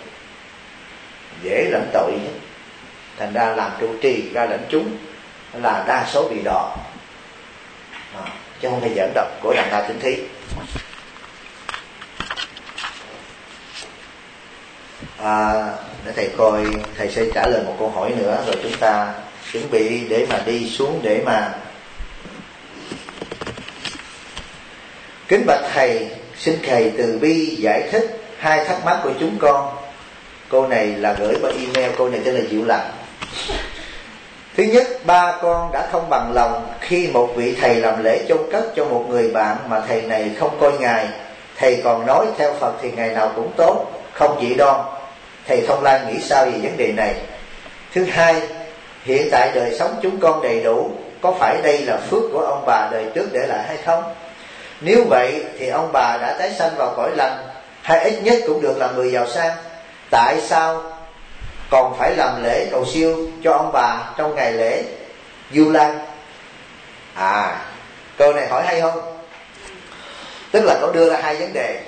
dễ lãnh tội nhất. Thành ra làm trụ trì ra lãnh chúng là đa số bị đọa, chứ không phải giỡn đâu, của đàn na tín thí. Để thầy coi, thầy sẽ trả lời một câu hỏi nữa rồi chúng ta chuẩn bị để mà đi xuống để mà. Kính bạch thầy, xin thầy từ bi giải thích hai thắc mắc của chúng con. Cô này là gửi qua email, cô này tên là Diệu Lặng. Thứ nhất, ba con đã không bằng lòng khi một vị thầy làm lễ chôn cất cho một người bạn mà thầy này không coi ngài. Thầy còn nói theo Phật thì ngày nào cũng tốt, không dị đoan. Thầy Thông Lan nghĩ sao về vấn đề này? Thứ hai, hiện tại đời sống chúng con đầy đủ, có phải đây là phước của ông bà đời trước để lại hay không? Nếu vậy thì ông bà đã tái sanh vào cõi lành, hay ít nhất cũng được làm người giàu sang. Tại sao còn phải làm lễ cầu siêu cho ông bà trong ngày lễ Vu Lan? Câu này hỏi hay không? Tức là cậu đưa ra hai vấn đề.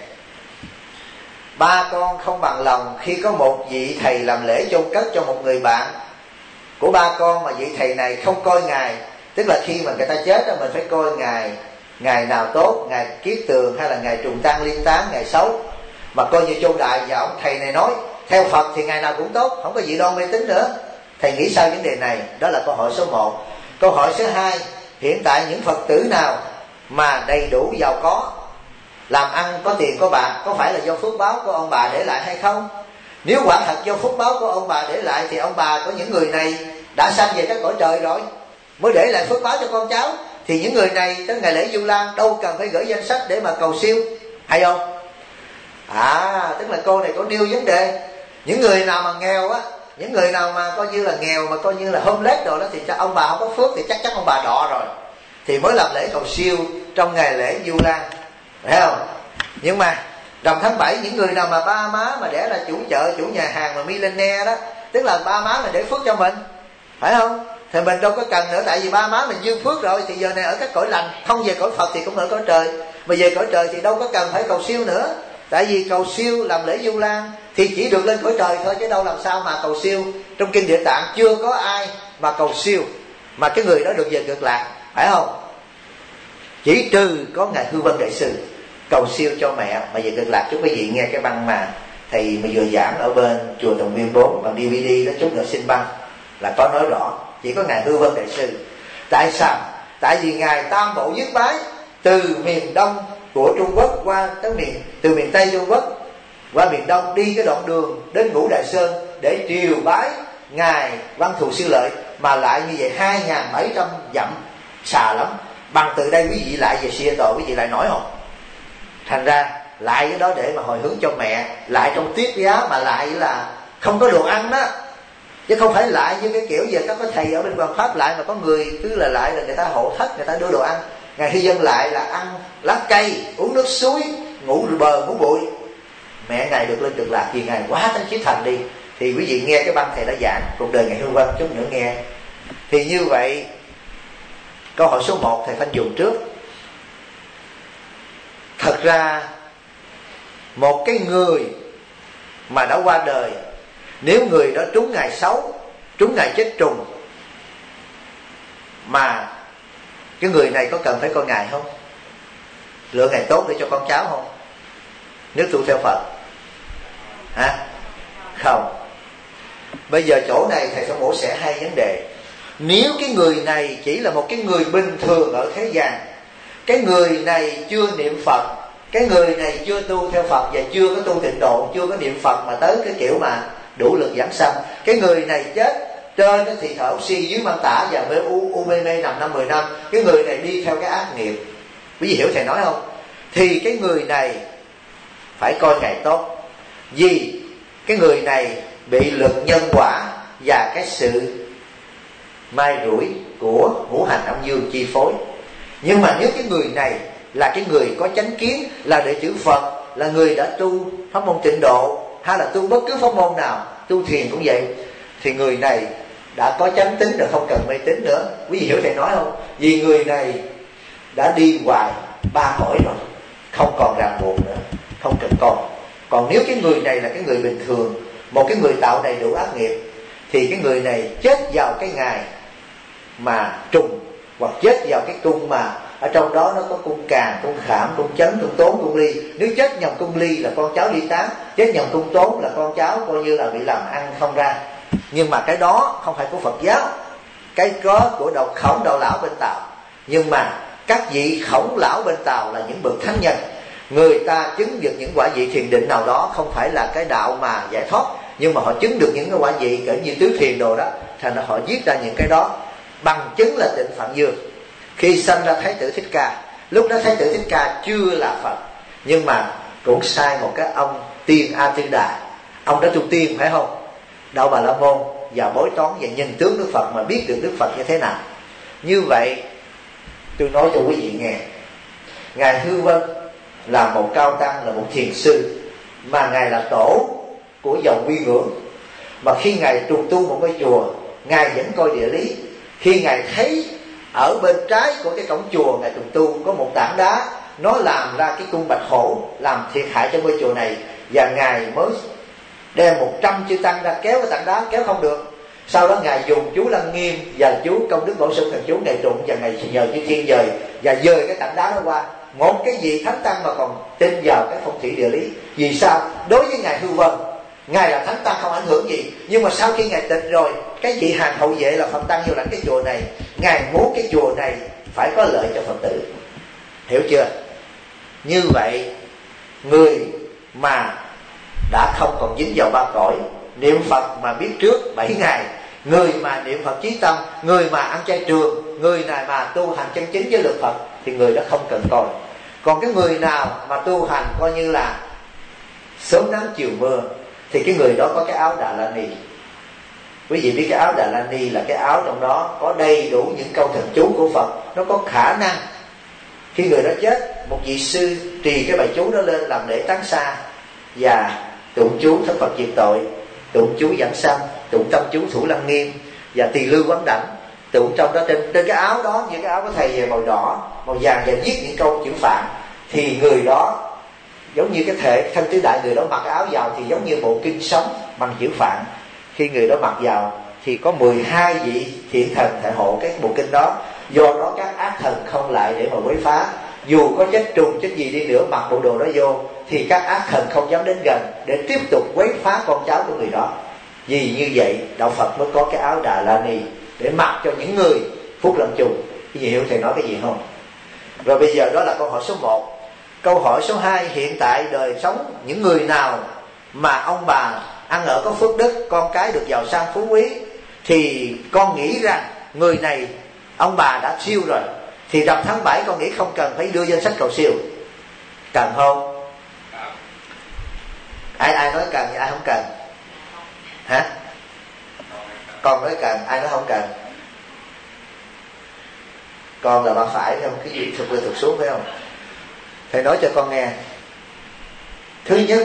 Ba con không bằng lòng khi có một vị thầy làm lễ chôn cất cho một người bạn của ba con mà vị thầy này không coi ngài. Tức là khi mà người ta chết đó, mình phải coi ngày nào tốt, ngày kiết tường hay là ngày trùng tang liên tán, ngày xấu, mà coi như chôn đại. Và ông thầy này nói theo Phật thì ngày nào cũng tốt, không có gì đoan mê tín nữa. Thầy nghĩ sao vấn đề này? Đó là câu hỏi số 1. Câu hỏi số 2, hiện tại những Phật tử nào mà đầy đủ giàu có, làm ăn có tiền có bạc, có phải là do phước báo của ông bà để lại hay không? Nếu quả thật do phước báo của ông bà để lại thì ông bà của những người này đã sanh về các cõi trời rồi, mới để lại phước báo cho con cháu. Thì những người này tới ngày lễ Vu Lan đâu cần phải gửi danh sách để mà cầu siêu, hay không? Tức là cô này có nêu vấn đề. Những người nào mà nghèo á, những người nào mà coi như là nghèo, mà coi như là homeless rồi đó, thì ông bà không có phước thì chắc chắn ông bà đọa rồi, thì mới làm lễ cầu siêu trong ngày lễ Vu Lan, phải không? Nhưng mà rằm tháng 7, những người nào mà ba má mà đẻ là chủ chợ, chủ nhà hàng mà millionaire đó, tức là ba má là để phước cho mình, phải không? Thì mình đâu có cần nữa, tại vì ba má mình dư phước rồi, thì giờ này ở các cõi lành, không về cõi Phật thì cũng ở cõi trời. Mà về cõi trời thì đâu có cần phải cầu siêu nữa, tại vì cầu siêu làm lễ Vu Lan thì chỉ được lên cõi trời thôi, chứ đâu làm sao mà cầu siêu. Trong kinh Địa Tạng chưa có ai mà cầu siêu mà cái người đó được về Cực Lạc, phải không? Chỉ trừ có ngài Hư Vân Đại Sư. cầu siêu cho mẹ. Mà về cực lạc chúc quý vị nghe cái băng mà thầy mà vừa giảng ở bên chùa Tòng Nguyên 4 bằng DVD đó, chút nữa xin băng là có nói rõ. Chỉ có ngài Hư Vân đại sư. Tại sao? Tại vì ngài tam bộ nhất bái từ miền đông của Trung Quốc qua tới từ miền Tây Trung Quốc qua miền đông, đi cái đoạn đường đến Ngũ Đại Sơn để triều bái ngài Văn Thù Sư Lợi, mà lại như vậy 2.700 dặm, xa lắm. Bằng từ đây quý vị lại về Seattle, quý vị lại nổi không? Thành ra lại cái đó để mà hồi hướng cho mẹ, lại trong tiết giá, mà lại là không có đồ ăn đó, chứ không phải lại như cái kiểu giờ các có thầy ở bên Hoàng Pháp lại mà có người cứ là lại là người ta hộ thất, người ta đưa đồ ăn. Ngài Hy Dân lại là ăn lá cây, uống nước suối, ngủ bờ ngủ bụi. Mẹ ngài được lên cực lạc vì ngài quá thánh chí thành đi. Thì quý vị nghe cái băng thầy đã giảng cuộc đời ngài Hương Vân chút nữa nghe. Thì như vậy, câu hỏi số 1 thầy Phanh dùng trước. Thật ra một cái người mà đã qua đời, nếu người đó trúng ngày xấu, trúng ngày chết trùng, mà cái người này có cần phải coi ngày không? Lựa ngày tốt để cho con cháu không? Nếu tu theo Phật hả? Không. Bây giờ chỗ này thầy sẽ mổ xẻ hai vấn đề. Nếu cái người này chỉ là một cái người bình thường ở thế gian, cái người này chưa niệm Phật, cái người này chưa tu theo Phật và chưa có tu tịnh độ, chưa có niệm Phật mà tới cái kiểu mà đủ lực giảng sanh, cái người này chết trên cái thì thở oxy, dưới mang tả và mê nằm 5-10 năm, cái người này đi theo cái ác nghiệp. Quý vị hiểu thầy nói không? Thì cái người này phải coi ngày tốt, vì cái người này bị lực nhân quả và cái sự mai rủi của ngũ hành âm dương chi phối. Nhưng mà nếu cái người này là cái người có chánh kiến, là đệ tử Phật, là người đã tu pháp môn tịnh độ, hay là tu bất cứ pháp môn nào, tu thiền cũng vậy, thì người này đã có chánh tín rồi, không cần mê tín nữa. Quý vị hiểu thầy nói không? Vì người này đã đi hoài 3 cõi rồi, không còn ràng buộc nữa, không cần con. Còn nếu cái người này là cái người bình thường, một cái người tạo đầy đủ ác nghiệp, thì cái người này chết vào cái ngày mà trùng, hoặc chết vào cái cung mà ở trong đó nó có cung Càn, cung Khảm, cung Chấn, cung Tốn, cung Ly. Nếu chết nhầm cung Ly là con cháu ly tán, chết nhầm cung Tốn là con cháu coi như là bị làm ăn không ra. Nhưng mà cái đó không phải của Phật giáo, cái có của đạo Khổng, đạo lão bên Tàu. Nhưng mà các vị Khổng lão bên Tàu là những bậc thánh nhân, người ta chứng được những quả vị thiền định nào đó, không phải là cái đạo mà giải thoát, nhưng mà họ chứng được những cái quả vị cỡ như tứ thiền đồ đó, thành ra họ viết ra những cái đó. Bằng chứng là Tịnh Phạm Dương khi sanh ra Thái tử Thích Ca, lúc đó Thái tử Thích Ca chưa là Phật, nhưng mà cũng sai một cái ông tiên A Tư Đà. Ông đã tu tiên phải không? Đạo Bà La Môn và bói toán và nhìn tướng Đức Phật mà biết được Đức Phật như thế nào. Như vậy tôi nói cho quý vị nghe, ngài Hư Vân là một cao tăng, là một thiền sư, mà ngài là tổ của dòng Quy Ngưỡng. Mà khi ngài trùng tu một ngôi chùa, ngài vẫn coi địa lý. Khi ngài thấy ở bên trái của cái cổng chùa ngài trùng tu có một tảng đá, nó làm ra cái cung bạch hổ, làm thiệt hại cho ngôi chùa này, và ngài mới đem 100 chư tăng ra kéo cái tảng đá, kéo không được. Sau đó ngài dùng chú Lăng Nghiêm và chú Công Đức Bổ Sung thần chú ngài trụng, và ngài nhờ chư thiên dời và dời cái tảng đá đó qua. Một cái gì thánh tăng mà còn tin vào cái phong thủy địa lý. Vì sao? Đối với ngài Hư Vân, ngài là thánh tăng không ảnh hưởng gì, nhưng mà sau khi ngài tịch rồi, cái vị hàng hậu vệ là Phật tăng vô lãnh cái chùa này, ngài muốn cái chùa này phải có lợi cho Phật tử. Hiểu chưa? Như vậy người mà đã không còn dính vào 3 cõi, niệm Phật mà biết trước 7 ngày, người mà niệm Phật chí tâm, người mà ăn chay trường, người này mà tu hành chân chính với luật Phật, thì người đó không cần coi. Còn cái người nào mà tu hành coi như là sớm nắng chiều mưa, thì cái người đó có cái áo Đà La Ni. Quý vị biết cái áo Đà La Ni là cái áo trong đó có đầy đủ những câu thần chú của Phật. Nó có khả năng khi người đó chết, một vị sư trì cái bài chú đó lên làm lễ tán xa, và tụng chú thất Phật diệt tội, tụng chú giảng sanh, tụng tâm chú Thủ Lăng Nghiêm và Tỳ Lưu Quán Đảnh, tụng trong đó trên cái áo đó, như cái áo của thầy về màu đỏ, màu vàng, và viết những câu chữ Phạn. Thì người đó giống như cái thể thân tứ đại, người đó mặc cái áo vào thì giống như bộ kinh sống bằng chữ Phạn. Khi người đó mặc vào thì có 12 vị thiện thần thể hộ cái bộ kinh đó. Do đó các ác thần không lại để mà quấy phá, dù có chết trùng chết gì đi nữa, mặc bộ đồ đó vô thì các ác thần không dám đến gần để tiếp tục quấy phá con cháu của người đó. Vì như vậy đạo Phật mới có cái áo Đà La Ni để mặc cho những người phúc lâm chung. Cái gì hiểu thầy nói cái gì không? Rồi bây giờ đó là câu hỏi số 1. Câu hỏi số 2, hiện tại đời sống những người nào mà ông bà ăn ở có phước đức, con cái được giàu sang phú quý, thì con nghĩ rằng người này ông bà đã siêu rồi, thì rằm tháng 7 con nghĩ không cần phải đưa danh sách cầu siêu. Cần không? Ai nói cần, ai không cần? Hả? Con nói cần, ai nói không cần? Con là bà phải không? Cái gì thuộc lên thuộc xuống phải không? Thầy nói cho con nghe. Thứ nhất,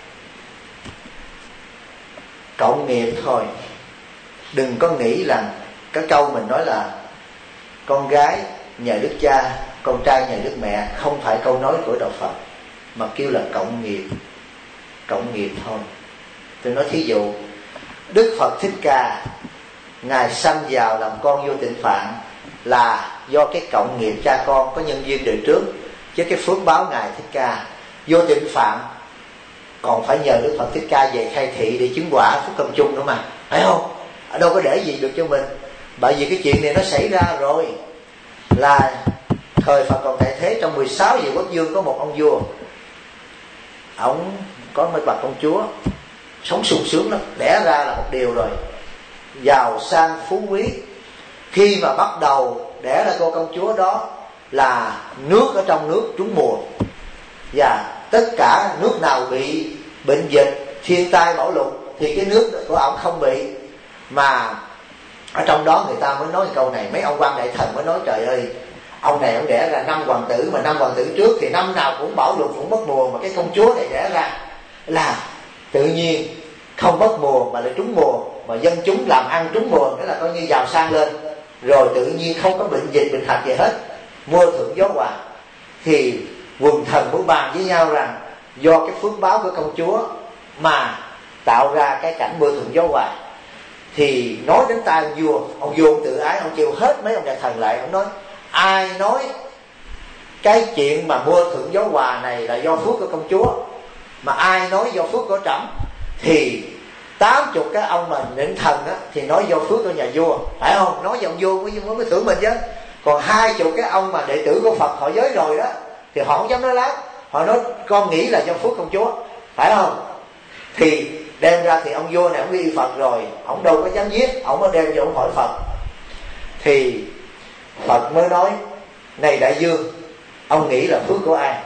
cộng nghiệp thôi. Đừng có nghĩ rằng cái câu mình nói là con gái nhờ đức cha, con trai nhờ đức mẹ, không phải câu nói của đạo Phật, mà kêu là cộng nghiệp. Cộng nghiệp thôi. Tôi nói thí dụ, Đức Phật Thích Ca Ngài sanh vào làm con Vô Tịnh Phạn là do cái cộng nghiệp cha con có nhân duyên đời trước, chứ cái phước báo Ngài Thích Ca. Vô Tịnh Phạn còn phải nhờ Đức Phật Thích Ca về khai thị để chứng quả phúc công chung nữa mà, phải không? Đâu có để gì được cho mình. Bởi vì cái chuyện này nó xảy ra rồi, là thời Phật còn tại thế, trong 16 vị quốc vương có một ông vua, ông có mấy bà công chúa, sống sung sướng lắm, đẻ ra là một điều rồi, giàu sang phú quý. Khi mà bắt đầu đẻ ra cô công chúa đó là nước ở trong nước trúng mùa, và tất cả nước nào bị bệnh dịch, thiên tai bão lụt thì cái nước của ông không bị. Mà ở trong đó người ta mới nói câu này, mấy ông quan đại thần mới nói trời ơi, ông này ông đẻ ra 5 hoàng tử, mà 5 hoàng tử trước thì năm nào cũng bão lụt cũng mất mùa, mà cái công chúa này đẻ ra là tự nhiên không mất mùa mà lại trúng mùa, mà dân chúng làm ăn trúng mùa, nghĩa là coi như giàu sang lên, rồi tự nhiên không có bệnh dịch bệnh hạch gì hết, mưa thuận gió hòa. Thì quần thần mới bàn với nhau rằng do cái phước báo của công chúa mà tạo ra cái cảnh mưa thuận gió hòa. Thì nói đến tai ông vua ông tự ái, ông kêu hết mấy ông đại thần lại, ông nói ai nói cái chuyện mà mưa thuận gió hòa này là do phước của công chúa, mà ai nói do phước của trẫm, thì 80 cái ông mà nịnh thần á thì nói do phước của nhà vua, phải không? Nói về ông vua mới thưởng mình chứ. Còn 20 cái ông mà đệ tử của Phật họ giới rồi đó thì họ không dám nói lắm, họ nói con nghĩ là do phước công chúa, phải không? Thì đem ra thì ông vua này ông nghi Phật rồi, ông đâu có dám giết, ông mới đem vô ông hỏi Phật. Thì Phật mới nói này đại vương, ông nghĩ là phước của ai?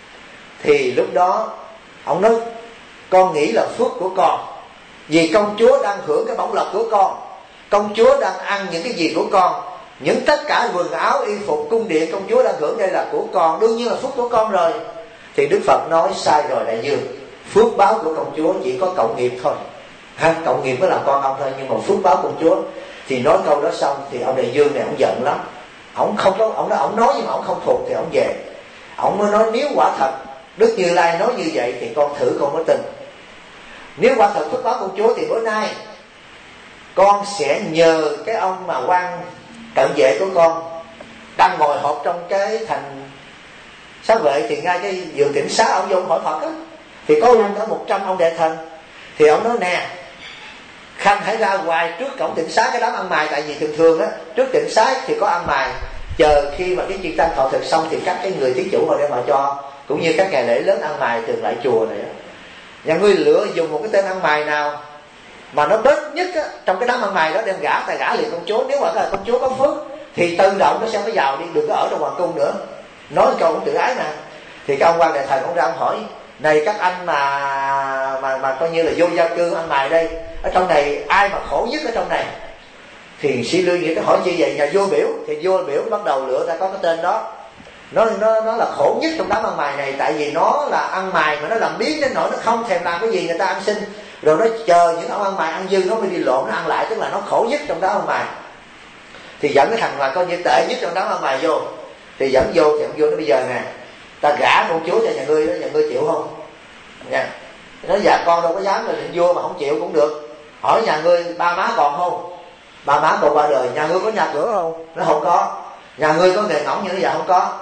Thì lúc đó ông nói con nghĩ là phước của con, vì công chúa đang hưởng cái bổng lộc của con, công chúa đang ăn những cái gì của con, những tất cả quần áo y phục cung điện công chúa đang hưởng đây là của con, đương nhiên là phước của con rồi. Thì Đức Phật nói sai rồi đại vương, phước báo của công chúa chỉ có cộng nghiệp thôi, cộng nghiệp mới làm con ông thôi, nhưng mà phước báo công chúa. Thì nói câu đó xong thì ông đại vương này ông giận lắm, ông không có, ông nói nhưng mà ông không phục thì ông về. Ông mới nói nếu quả thật Đức Như Lai nói như vậy thì con thử con mới tin. Nếu quả thật phước báo công chúa thì bữa nay con sẽ nhờ cái ông mà quan cận vệ của con đang ngồi họp trong cái thành xá vệ, thì ngay cái vườn Tịnh Xá ông vô ông hỏi Phật á, thì có luôn cả 100 ông đại thần. Thì ông nói nè, khanh hãy ra ngoài trước cổng Tịnh Xá cái đám ăn mày, tại vì thường thường á trước Tịnh Xá thì có ăn mày, chờ khi mà cái chuyên tăng thọ thực xong thì các cái người thí chủ họ đem mà cho, cũng như các ngày lễ lớn ăn mày thường lại chùa này á. Nhà ngươi lựa dùng một cái tên ăn mày nào mà nó bớt nhất á, trong cái đám ăn mày đó đem gả, tại gả liền công chúa. Nếu mà công chúa có phước thì tự động nó sẽ phải giàu đi, đừng có ở trong hoàng cung nữa. Nói câu cũng tự ái nè. Thì cái ông quan đại thần ông ra ông hỏi, này các anh mà coi như là vô gia cư ăn mày đây, ở trong này ai mà khổ nhất ở trong này? Thì sĩ Lương vậy, cái hỏi chi vậy? Nhà vua biểu. Thì vua biểu bắt đầu lựa ra có cái tên đó. Nó là khổ nhất trong đám ăn mày này, tại vì nó là ăn mày mà nó làm biến đến nỗi nó không thèm làm cái gì người ta ăn xin, rồi nó chờ những ông ăn mày ăn dư nó mới đi lộn nó ăn lại, tức là nó khổ nhất trong đám ăn mày. Thì dẫn cái thằng mà coi như tệ nhất trong đám ăn mày vô. Thì dẫn vô thì ông vô nói bây giờ nè, ta gả công chúa cho nhà ngươi đó, nhà ngươi chịu không? Nha. Nói dạ con đâu có dám, là định vua mà không chịu cũng được. Hỏi nhà ngươi ba má còn không? Ba má còn qua đời. Nhà ngươi có nhà cửa không? Nó không có. Nhà ngươi có nghề ngỗng như nó dạ không có.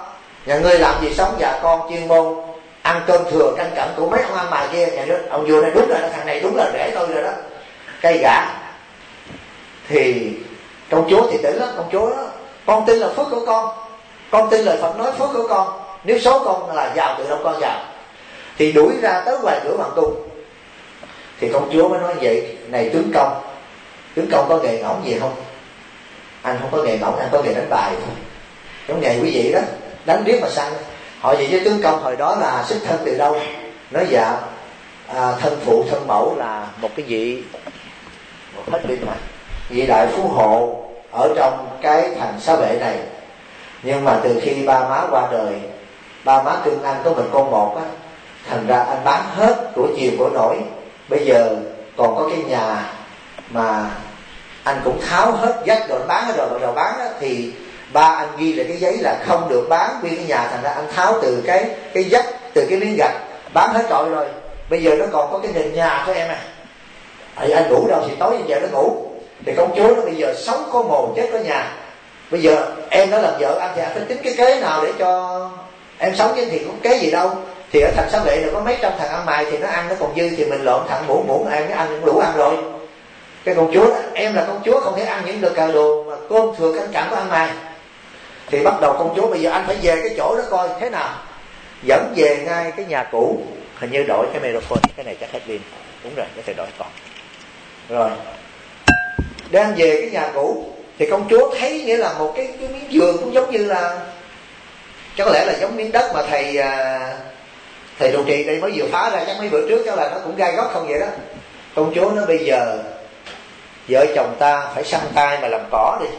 Nhà ngươi làm gì sống, dạ con chuyên môn ăn cơm thừa canh cặn của mấy ông ăn mày kia. Nhà nước ông vua này đúng rồi, thằng này đúng là rể tôi rồi đó, cây gã. Thì công chúa thì tỉnh lắm, công chúa đó, con tin là phước của con tin lời Phật nói phước của con, nếu số con là giàu tự động con giàu. Thì đuổi ra tới ngoài cửa hoàng cung. Thì công chúa mới nói vậy, này tướng công có nghề ngỗng gì không? Anh không có nghề ngỗng, anh có nghề đánh bài thôi, giống nghề quý vị đó, đánh riết mà săn. Hỏi gì với tướng công hồi đó là xuất thân từ đâu? Nói dạ thân phụ thân mẫu là một cái vị, một hết pin mà, vị đại phú hộ ở trong cái thành Xá Vệ này. Nhưng mà từ khi ba má qua đời, ba má cưng anh có mình con một á, thành ra anh bán hết của chiều của nổi. Bây giờ còn có cái nhà mà anh cũng tháo hết vách rồi bán hết rồi, bắt đầu bán đó, thì ba anh ghi là cái giấy là không được bán nguyên cái nhà, thành ra anh tháo từ cái vách, từ cái miếng gạch bán hết trọi rồi. Bây giờ nó còn có cái nền nhà thôi em à. Anh ngủ đâu thì tối giờ nó ngủ. Thì công chúa nó bây giờ sống có mồ chết có nhà. Bây giờ em nó làm vợ anh thì anh phải tính cái kế nào để cho em sống chứ, thì cũng kế gì đâu. Thì ở thành Xá Vệ là có mấy trăm thằng ăn mày thì nó ăn nó còn dư, thì mình lộn thằng muỗng em với anh cũng đủ ăn rồi. Cái công chúa đó, em là công chúa không thể ăn những cà đồ mà cơm thừa canh cặn của ăn mày. Thì bắt đầu công chúa bây giờ anh phải về cái chỗ đó coi thế nào. Dẫn về ngay cái nhà cũ. Hình như đổi cái microphone, cái này chắc hết pin. Đúng rồi, có thể đổi còn. Rồi đem về cái nhà cũ. Thì công chúa thấy nghĩa là một cái miếng giường cũng giống như là, chắc có lẽ là giống miếng đất mà thầy trụ trì đây mới vừa phá ra chắc mấy bữa trước, chắc là nó cũng gai góc không vậy đó. Công chúa nói bây giờ vợ chồng ta phải săn tay mà làm cỏ đi,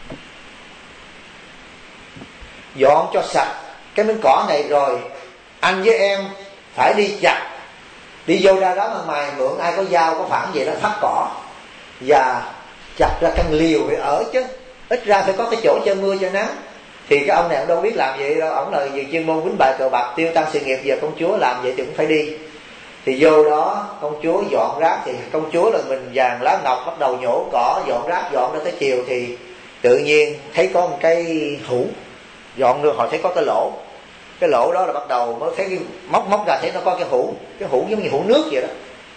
dọn cho sạch cái miếng cỏ này, rồi anh với em phải đi chặt, đi vô ra đó mà mày mượn ai có dao có phản gì đó phát cỏ, và chặt ra căn liều để ở chứ, ít ra phải có cái chỗ cho mưa cho nắng. Thì cái ông này ông đâu biết làm vậy đâu, ổng là về chuyên môn quýnh bài cờ bạc tiêu tăng sự nghiệp, giờ công chúa làm vậy thì cũng phải đi. Thì vô đó công chúa dọn rác, thì công chúa là mình vàng lá ngọc bắt đầu nhổ cỏ dọn rác, dọn ra tới chiều thì tự nhiên thấy có một cái hũ, dọn được họ thấy có cái lỗ đó là bắt đầu mới thấy cái móc ra thấy nó có cái hũ giống như hũ nước vậy đó.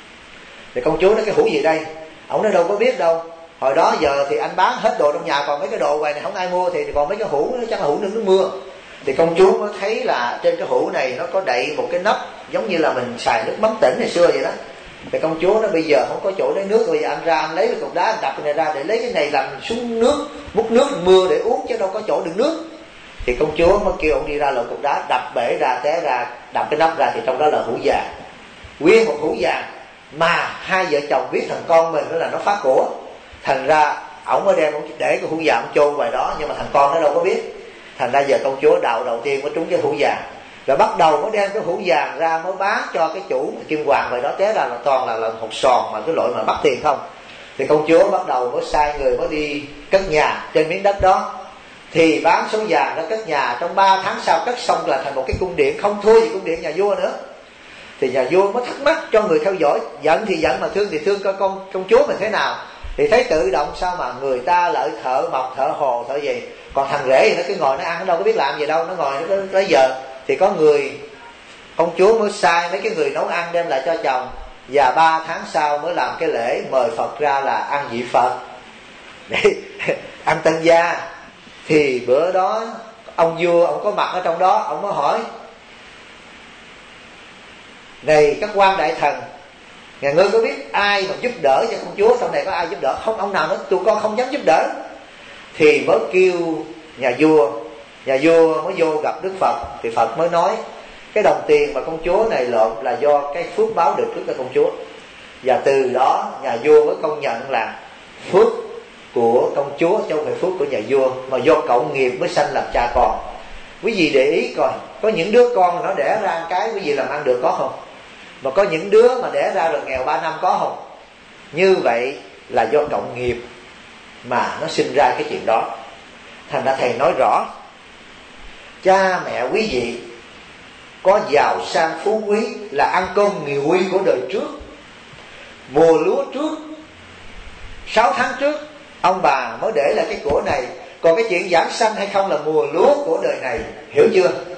Thì công chúa nói cái hũ gì đây? Ổng nói đâu có biết đâu, hồi đó giờ thì anh bán hết đồ trong nhà, còn mấy cái đồ ngoài này không ai mua, thì còn mấy cái hũ chắc là hũ nước mưa. Thì công chúa mới thấy là trên cái hũ này nó có đậy một cái nắp giống như là mình xài nước mắm tỉnh ngày xưa vậy đó. Thì công chúa nó bây giờ không có chỗ lấy nước, bây giờ anh ra anh lấy cái cục đá anh đập cái này ra để lấy cái này làm xuống nước, múc nước mưa để uống chứ đâu có chỗ đựng nước. Thì công chúa mới kêu ông đi ra lột cục đá, đập bể ra, té ra, đập cái nắp ra, thì trong đó là hũ vàng, nguyên một hũ vàng. Mà hai vợ chồng biết thằng con mình đó là nó phá của, thành ra ổng mới đem để cái hũ vàng chôn ngoài đó, nhưng mà thằng con nó đâu có biết. Thành ra giờ công chúa đào đầu tiên mới trúng cái hũ vàng, rồi bắt đầu mới đem cái hũ vàng ra mới bán cho cái chủ kim hoàng ngoài đó, té ra là toàn là hột sòn mà cái loại mà bắt tiền không. Thì công chúa bắt đầu mới sai người mới đi cất nhà trên miếng đất đó, thì bán số vàng đó cất nhà. Trong 3 tháng sau cất xong là thành một cái cung điện không thua gì cung điện nhà vua nữa. Thì nhà vua mới thắc mắc cho người theo dõi, giận thì giận mà thương thì thương coi công chúa mình thế nào. Thì thấy tự động sao mà người ta lợi thợ mộc thợ hồ thợ gì, còn thằng rể thì nó cứ ngồi nó ăn, nó đâu có biết làm gì đâu, nó ngồi nó tới giờ. Thì có người, công chúa mới sai mấy cái người nấu ăn đem lại cho chồng, và 3 tháng sau mới làm cái lễ mời Phật ra là ăn vị Phật để ăn tân gia. Thì bữa đó ông vua ông có mặt ở trong đó, ông mới hỏi: này các quan đại thần, nhà ngươi có biết ai mà giúp đỡ cho công chúa sau này, có ai giúp đỡ không? Ông nào nói tụi con không dám giúp đỡ. Thì mới kêu nhà vua mới vô gặp Đức Phật. Thì Phật mới nói cái đồng tiền mà công chúa này lộn là do cái phước báo được trước cho công chúa, và từ đó nhà vua mới công nhận là phước của công chúa chứ không phải phước của nhà vua, mà do cộng nghiệp mới sanh làm cha con. Quý vị để ý coi, có những đứa con nó đẻ ra cái quý vị làm ăn được có không? Mà có những đứa mà đẻ ra rồi nghèo 3 năm có không? Như vậy là do cộng nghiệp mà nó sinh ra cái chuyện đó. Thành ra thầy nói rõ, cha mẹ quý vị có giàu sang phú quý là ăn cơm nguội của đời trước. Mùa lúa trước 6 tháng trước ông bà mới để lại cái của này. Còn cái chuyện giảng sanh hay không là mùa lúa của đời này, hiểu chưa?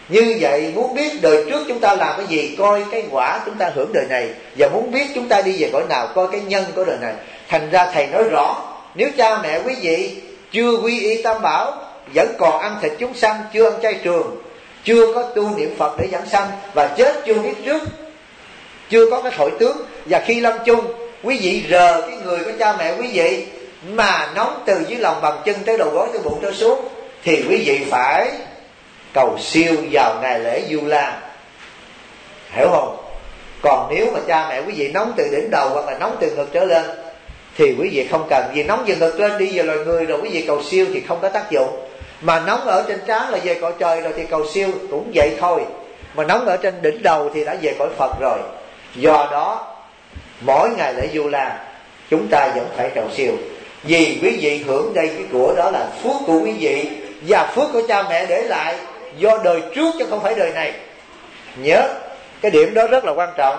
Như vậy muốn biết đời trước chúng ta làm cái gì, coi cái quả chúng ta hưởng đời này, và muốn biết chúng ta đi về cõi nào, coi cái nhân của đời này. Thành ra thầy nói rõ, nếu cha mẹ quý vị chưa quy y tam bảo, vẫn còn ăn thịt chúng sanh, chưa ăn chay trường, chưa có tu niệm Phật để giảng sanh, và chết chưa biết trước, chưa có cái thổi tướng, và khi lâm chung quý vị rờ cái người của cha mẹ quý vị mà nóng từ dưới lòng bàn chân tới đầu gối tới bụng trở xuống, thì quý vị phải cầu siêu vào ngày lễ Du La, hiểu không? Còn nếu mà cha mẹ quý vị nóng từ đỉnh đầu hoặc là nóng từ ngực trở lên thì quý vị không cần, vì nóng từ ngực lên đi về loài người rồi quý vị cầu siêu thì không có tác dụng. Mà nóng ở trên trán là về cõi trời rồi thì cầu siêu cũng vậy thôi. Mà nóng ở trên đỉnh đầu thì đã về cõi Phật rồi. Do đó mỗi ngày lễ Du La chúng ta vẫn phải cầu siêu, vì quý vị hưởng đây cái của đó là phước của quý vị và phước của cha mẹ để lại do đời trước chứ không phải đời này. Nhớ cái điểm đó rất là quan trọng.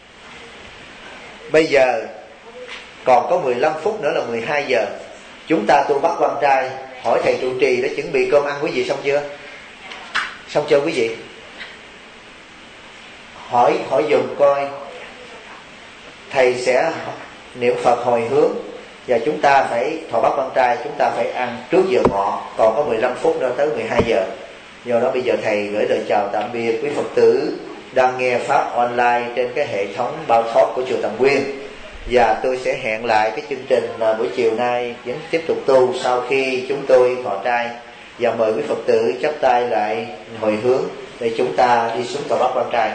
Bây giờ còn có 15 phút nữa là 12 giờ. Chúng ta tu bắt quan trai, hỏi thầy trụ trì đã chuẩn bị cơm ăn quý vị xong chưa? Xong chưa quý vị? Hỏi dùm coi. Thầy sẽ niệm Phật hồi hướng, và chúng ta phải thọ bắt quan trai, chúng ta phải ăn trước giờ ngọ. Còn có 15 phút nữa tới 12 giờ. Do đó bây giờ thầy gửi lời chào tạm biệt quý Phật tử đang nghe Pháp online trên cái hệ thống Bao Thoát của chùa Tầm Quyên. Và tôi sẽ hẹn lại cái chương trình buổi chiều nay vẫn tiếp tục tu sau khi chúng tôi thọ trai. Và mời quý Phật tử chắp tay lại hồi hướng để chúng ta đi xuống thọ bắt quan trai.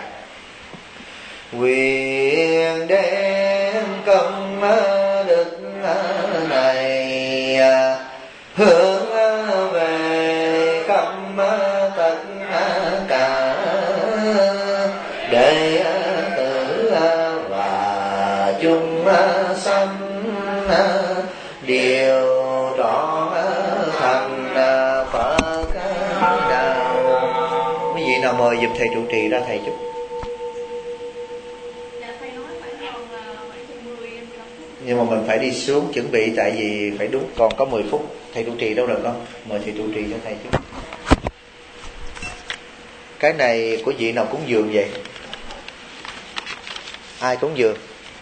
Nguyện đem công đức này hướng về khắp tất cả đệ tử và chúng sanh đều trọn thành Phật đạo. Quý vị nào mời dùm thầy trụ trì ra thầy chút. Nhưng mà mình phải đi xuống chuẩn bị, tại vì phải đúng, còn có 10 phút. Thầy trụ trì đâu rồi con? Mời thầy trụ trì cho thầy chứ. Cái này của vị nào cúng dường vậy? Ai cúng dường?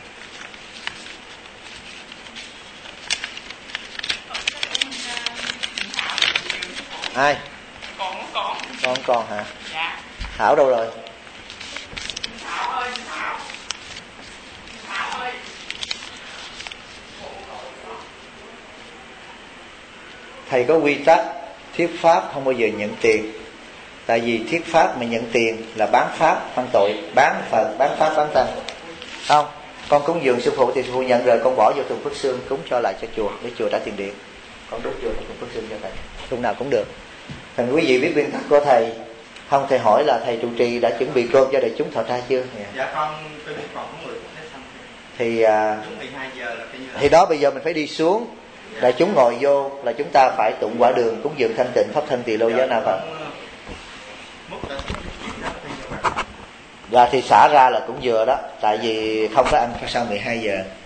Ai? Con hả? Dạ. Thảo đâu rồi? Thảo ơi. Thầy có quy tắc thuyết pháp không bao giờ nhận tiền. Tại vì thuyết pháp mà nhận tiền là bán pháp phạm tội, bán Phật, bán pháp, bán tăng. Không, con cúng dường sư phụ thì sư phụ nhận rồi, con bỏ vô thùng phước xương cúng cho lại cho chùa, để chùa trả tiền điện. Con đút vô thùng phước xương cho thầy, lúc nào cũng được. Thành quý vị biết nguyên tắc của thầy. Không, thầy hỏi là thầy trụ trì đã chuẩn bị cơm cho đại chúng thọ trai chưa? Dạ con, tôi biết còn có 10 phút hết xong. Thì đúng 12 giờ là cái như thì đó, bây giờ mình phải đi xuống. Đại chúng ngồi vô là chúng ta phải tụng quả đường cúng dường thanh tịnh pháp thân tỳ lô giá na Phật. Và thì xả ra là cũng vừa đó, tại vì không có ăn sau 12 giờ.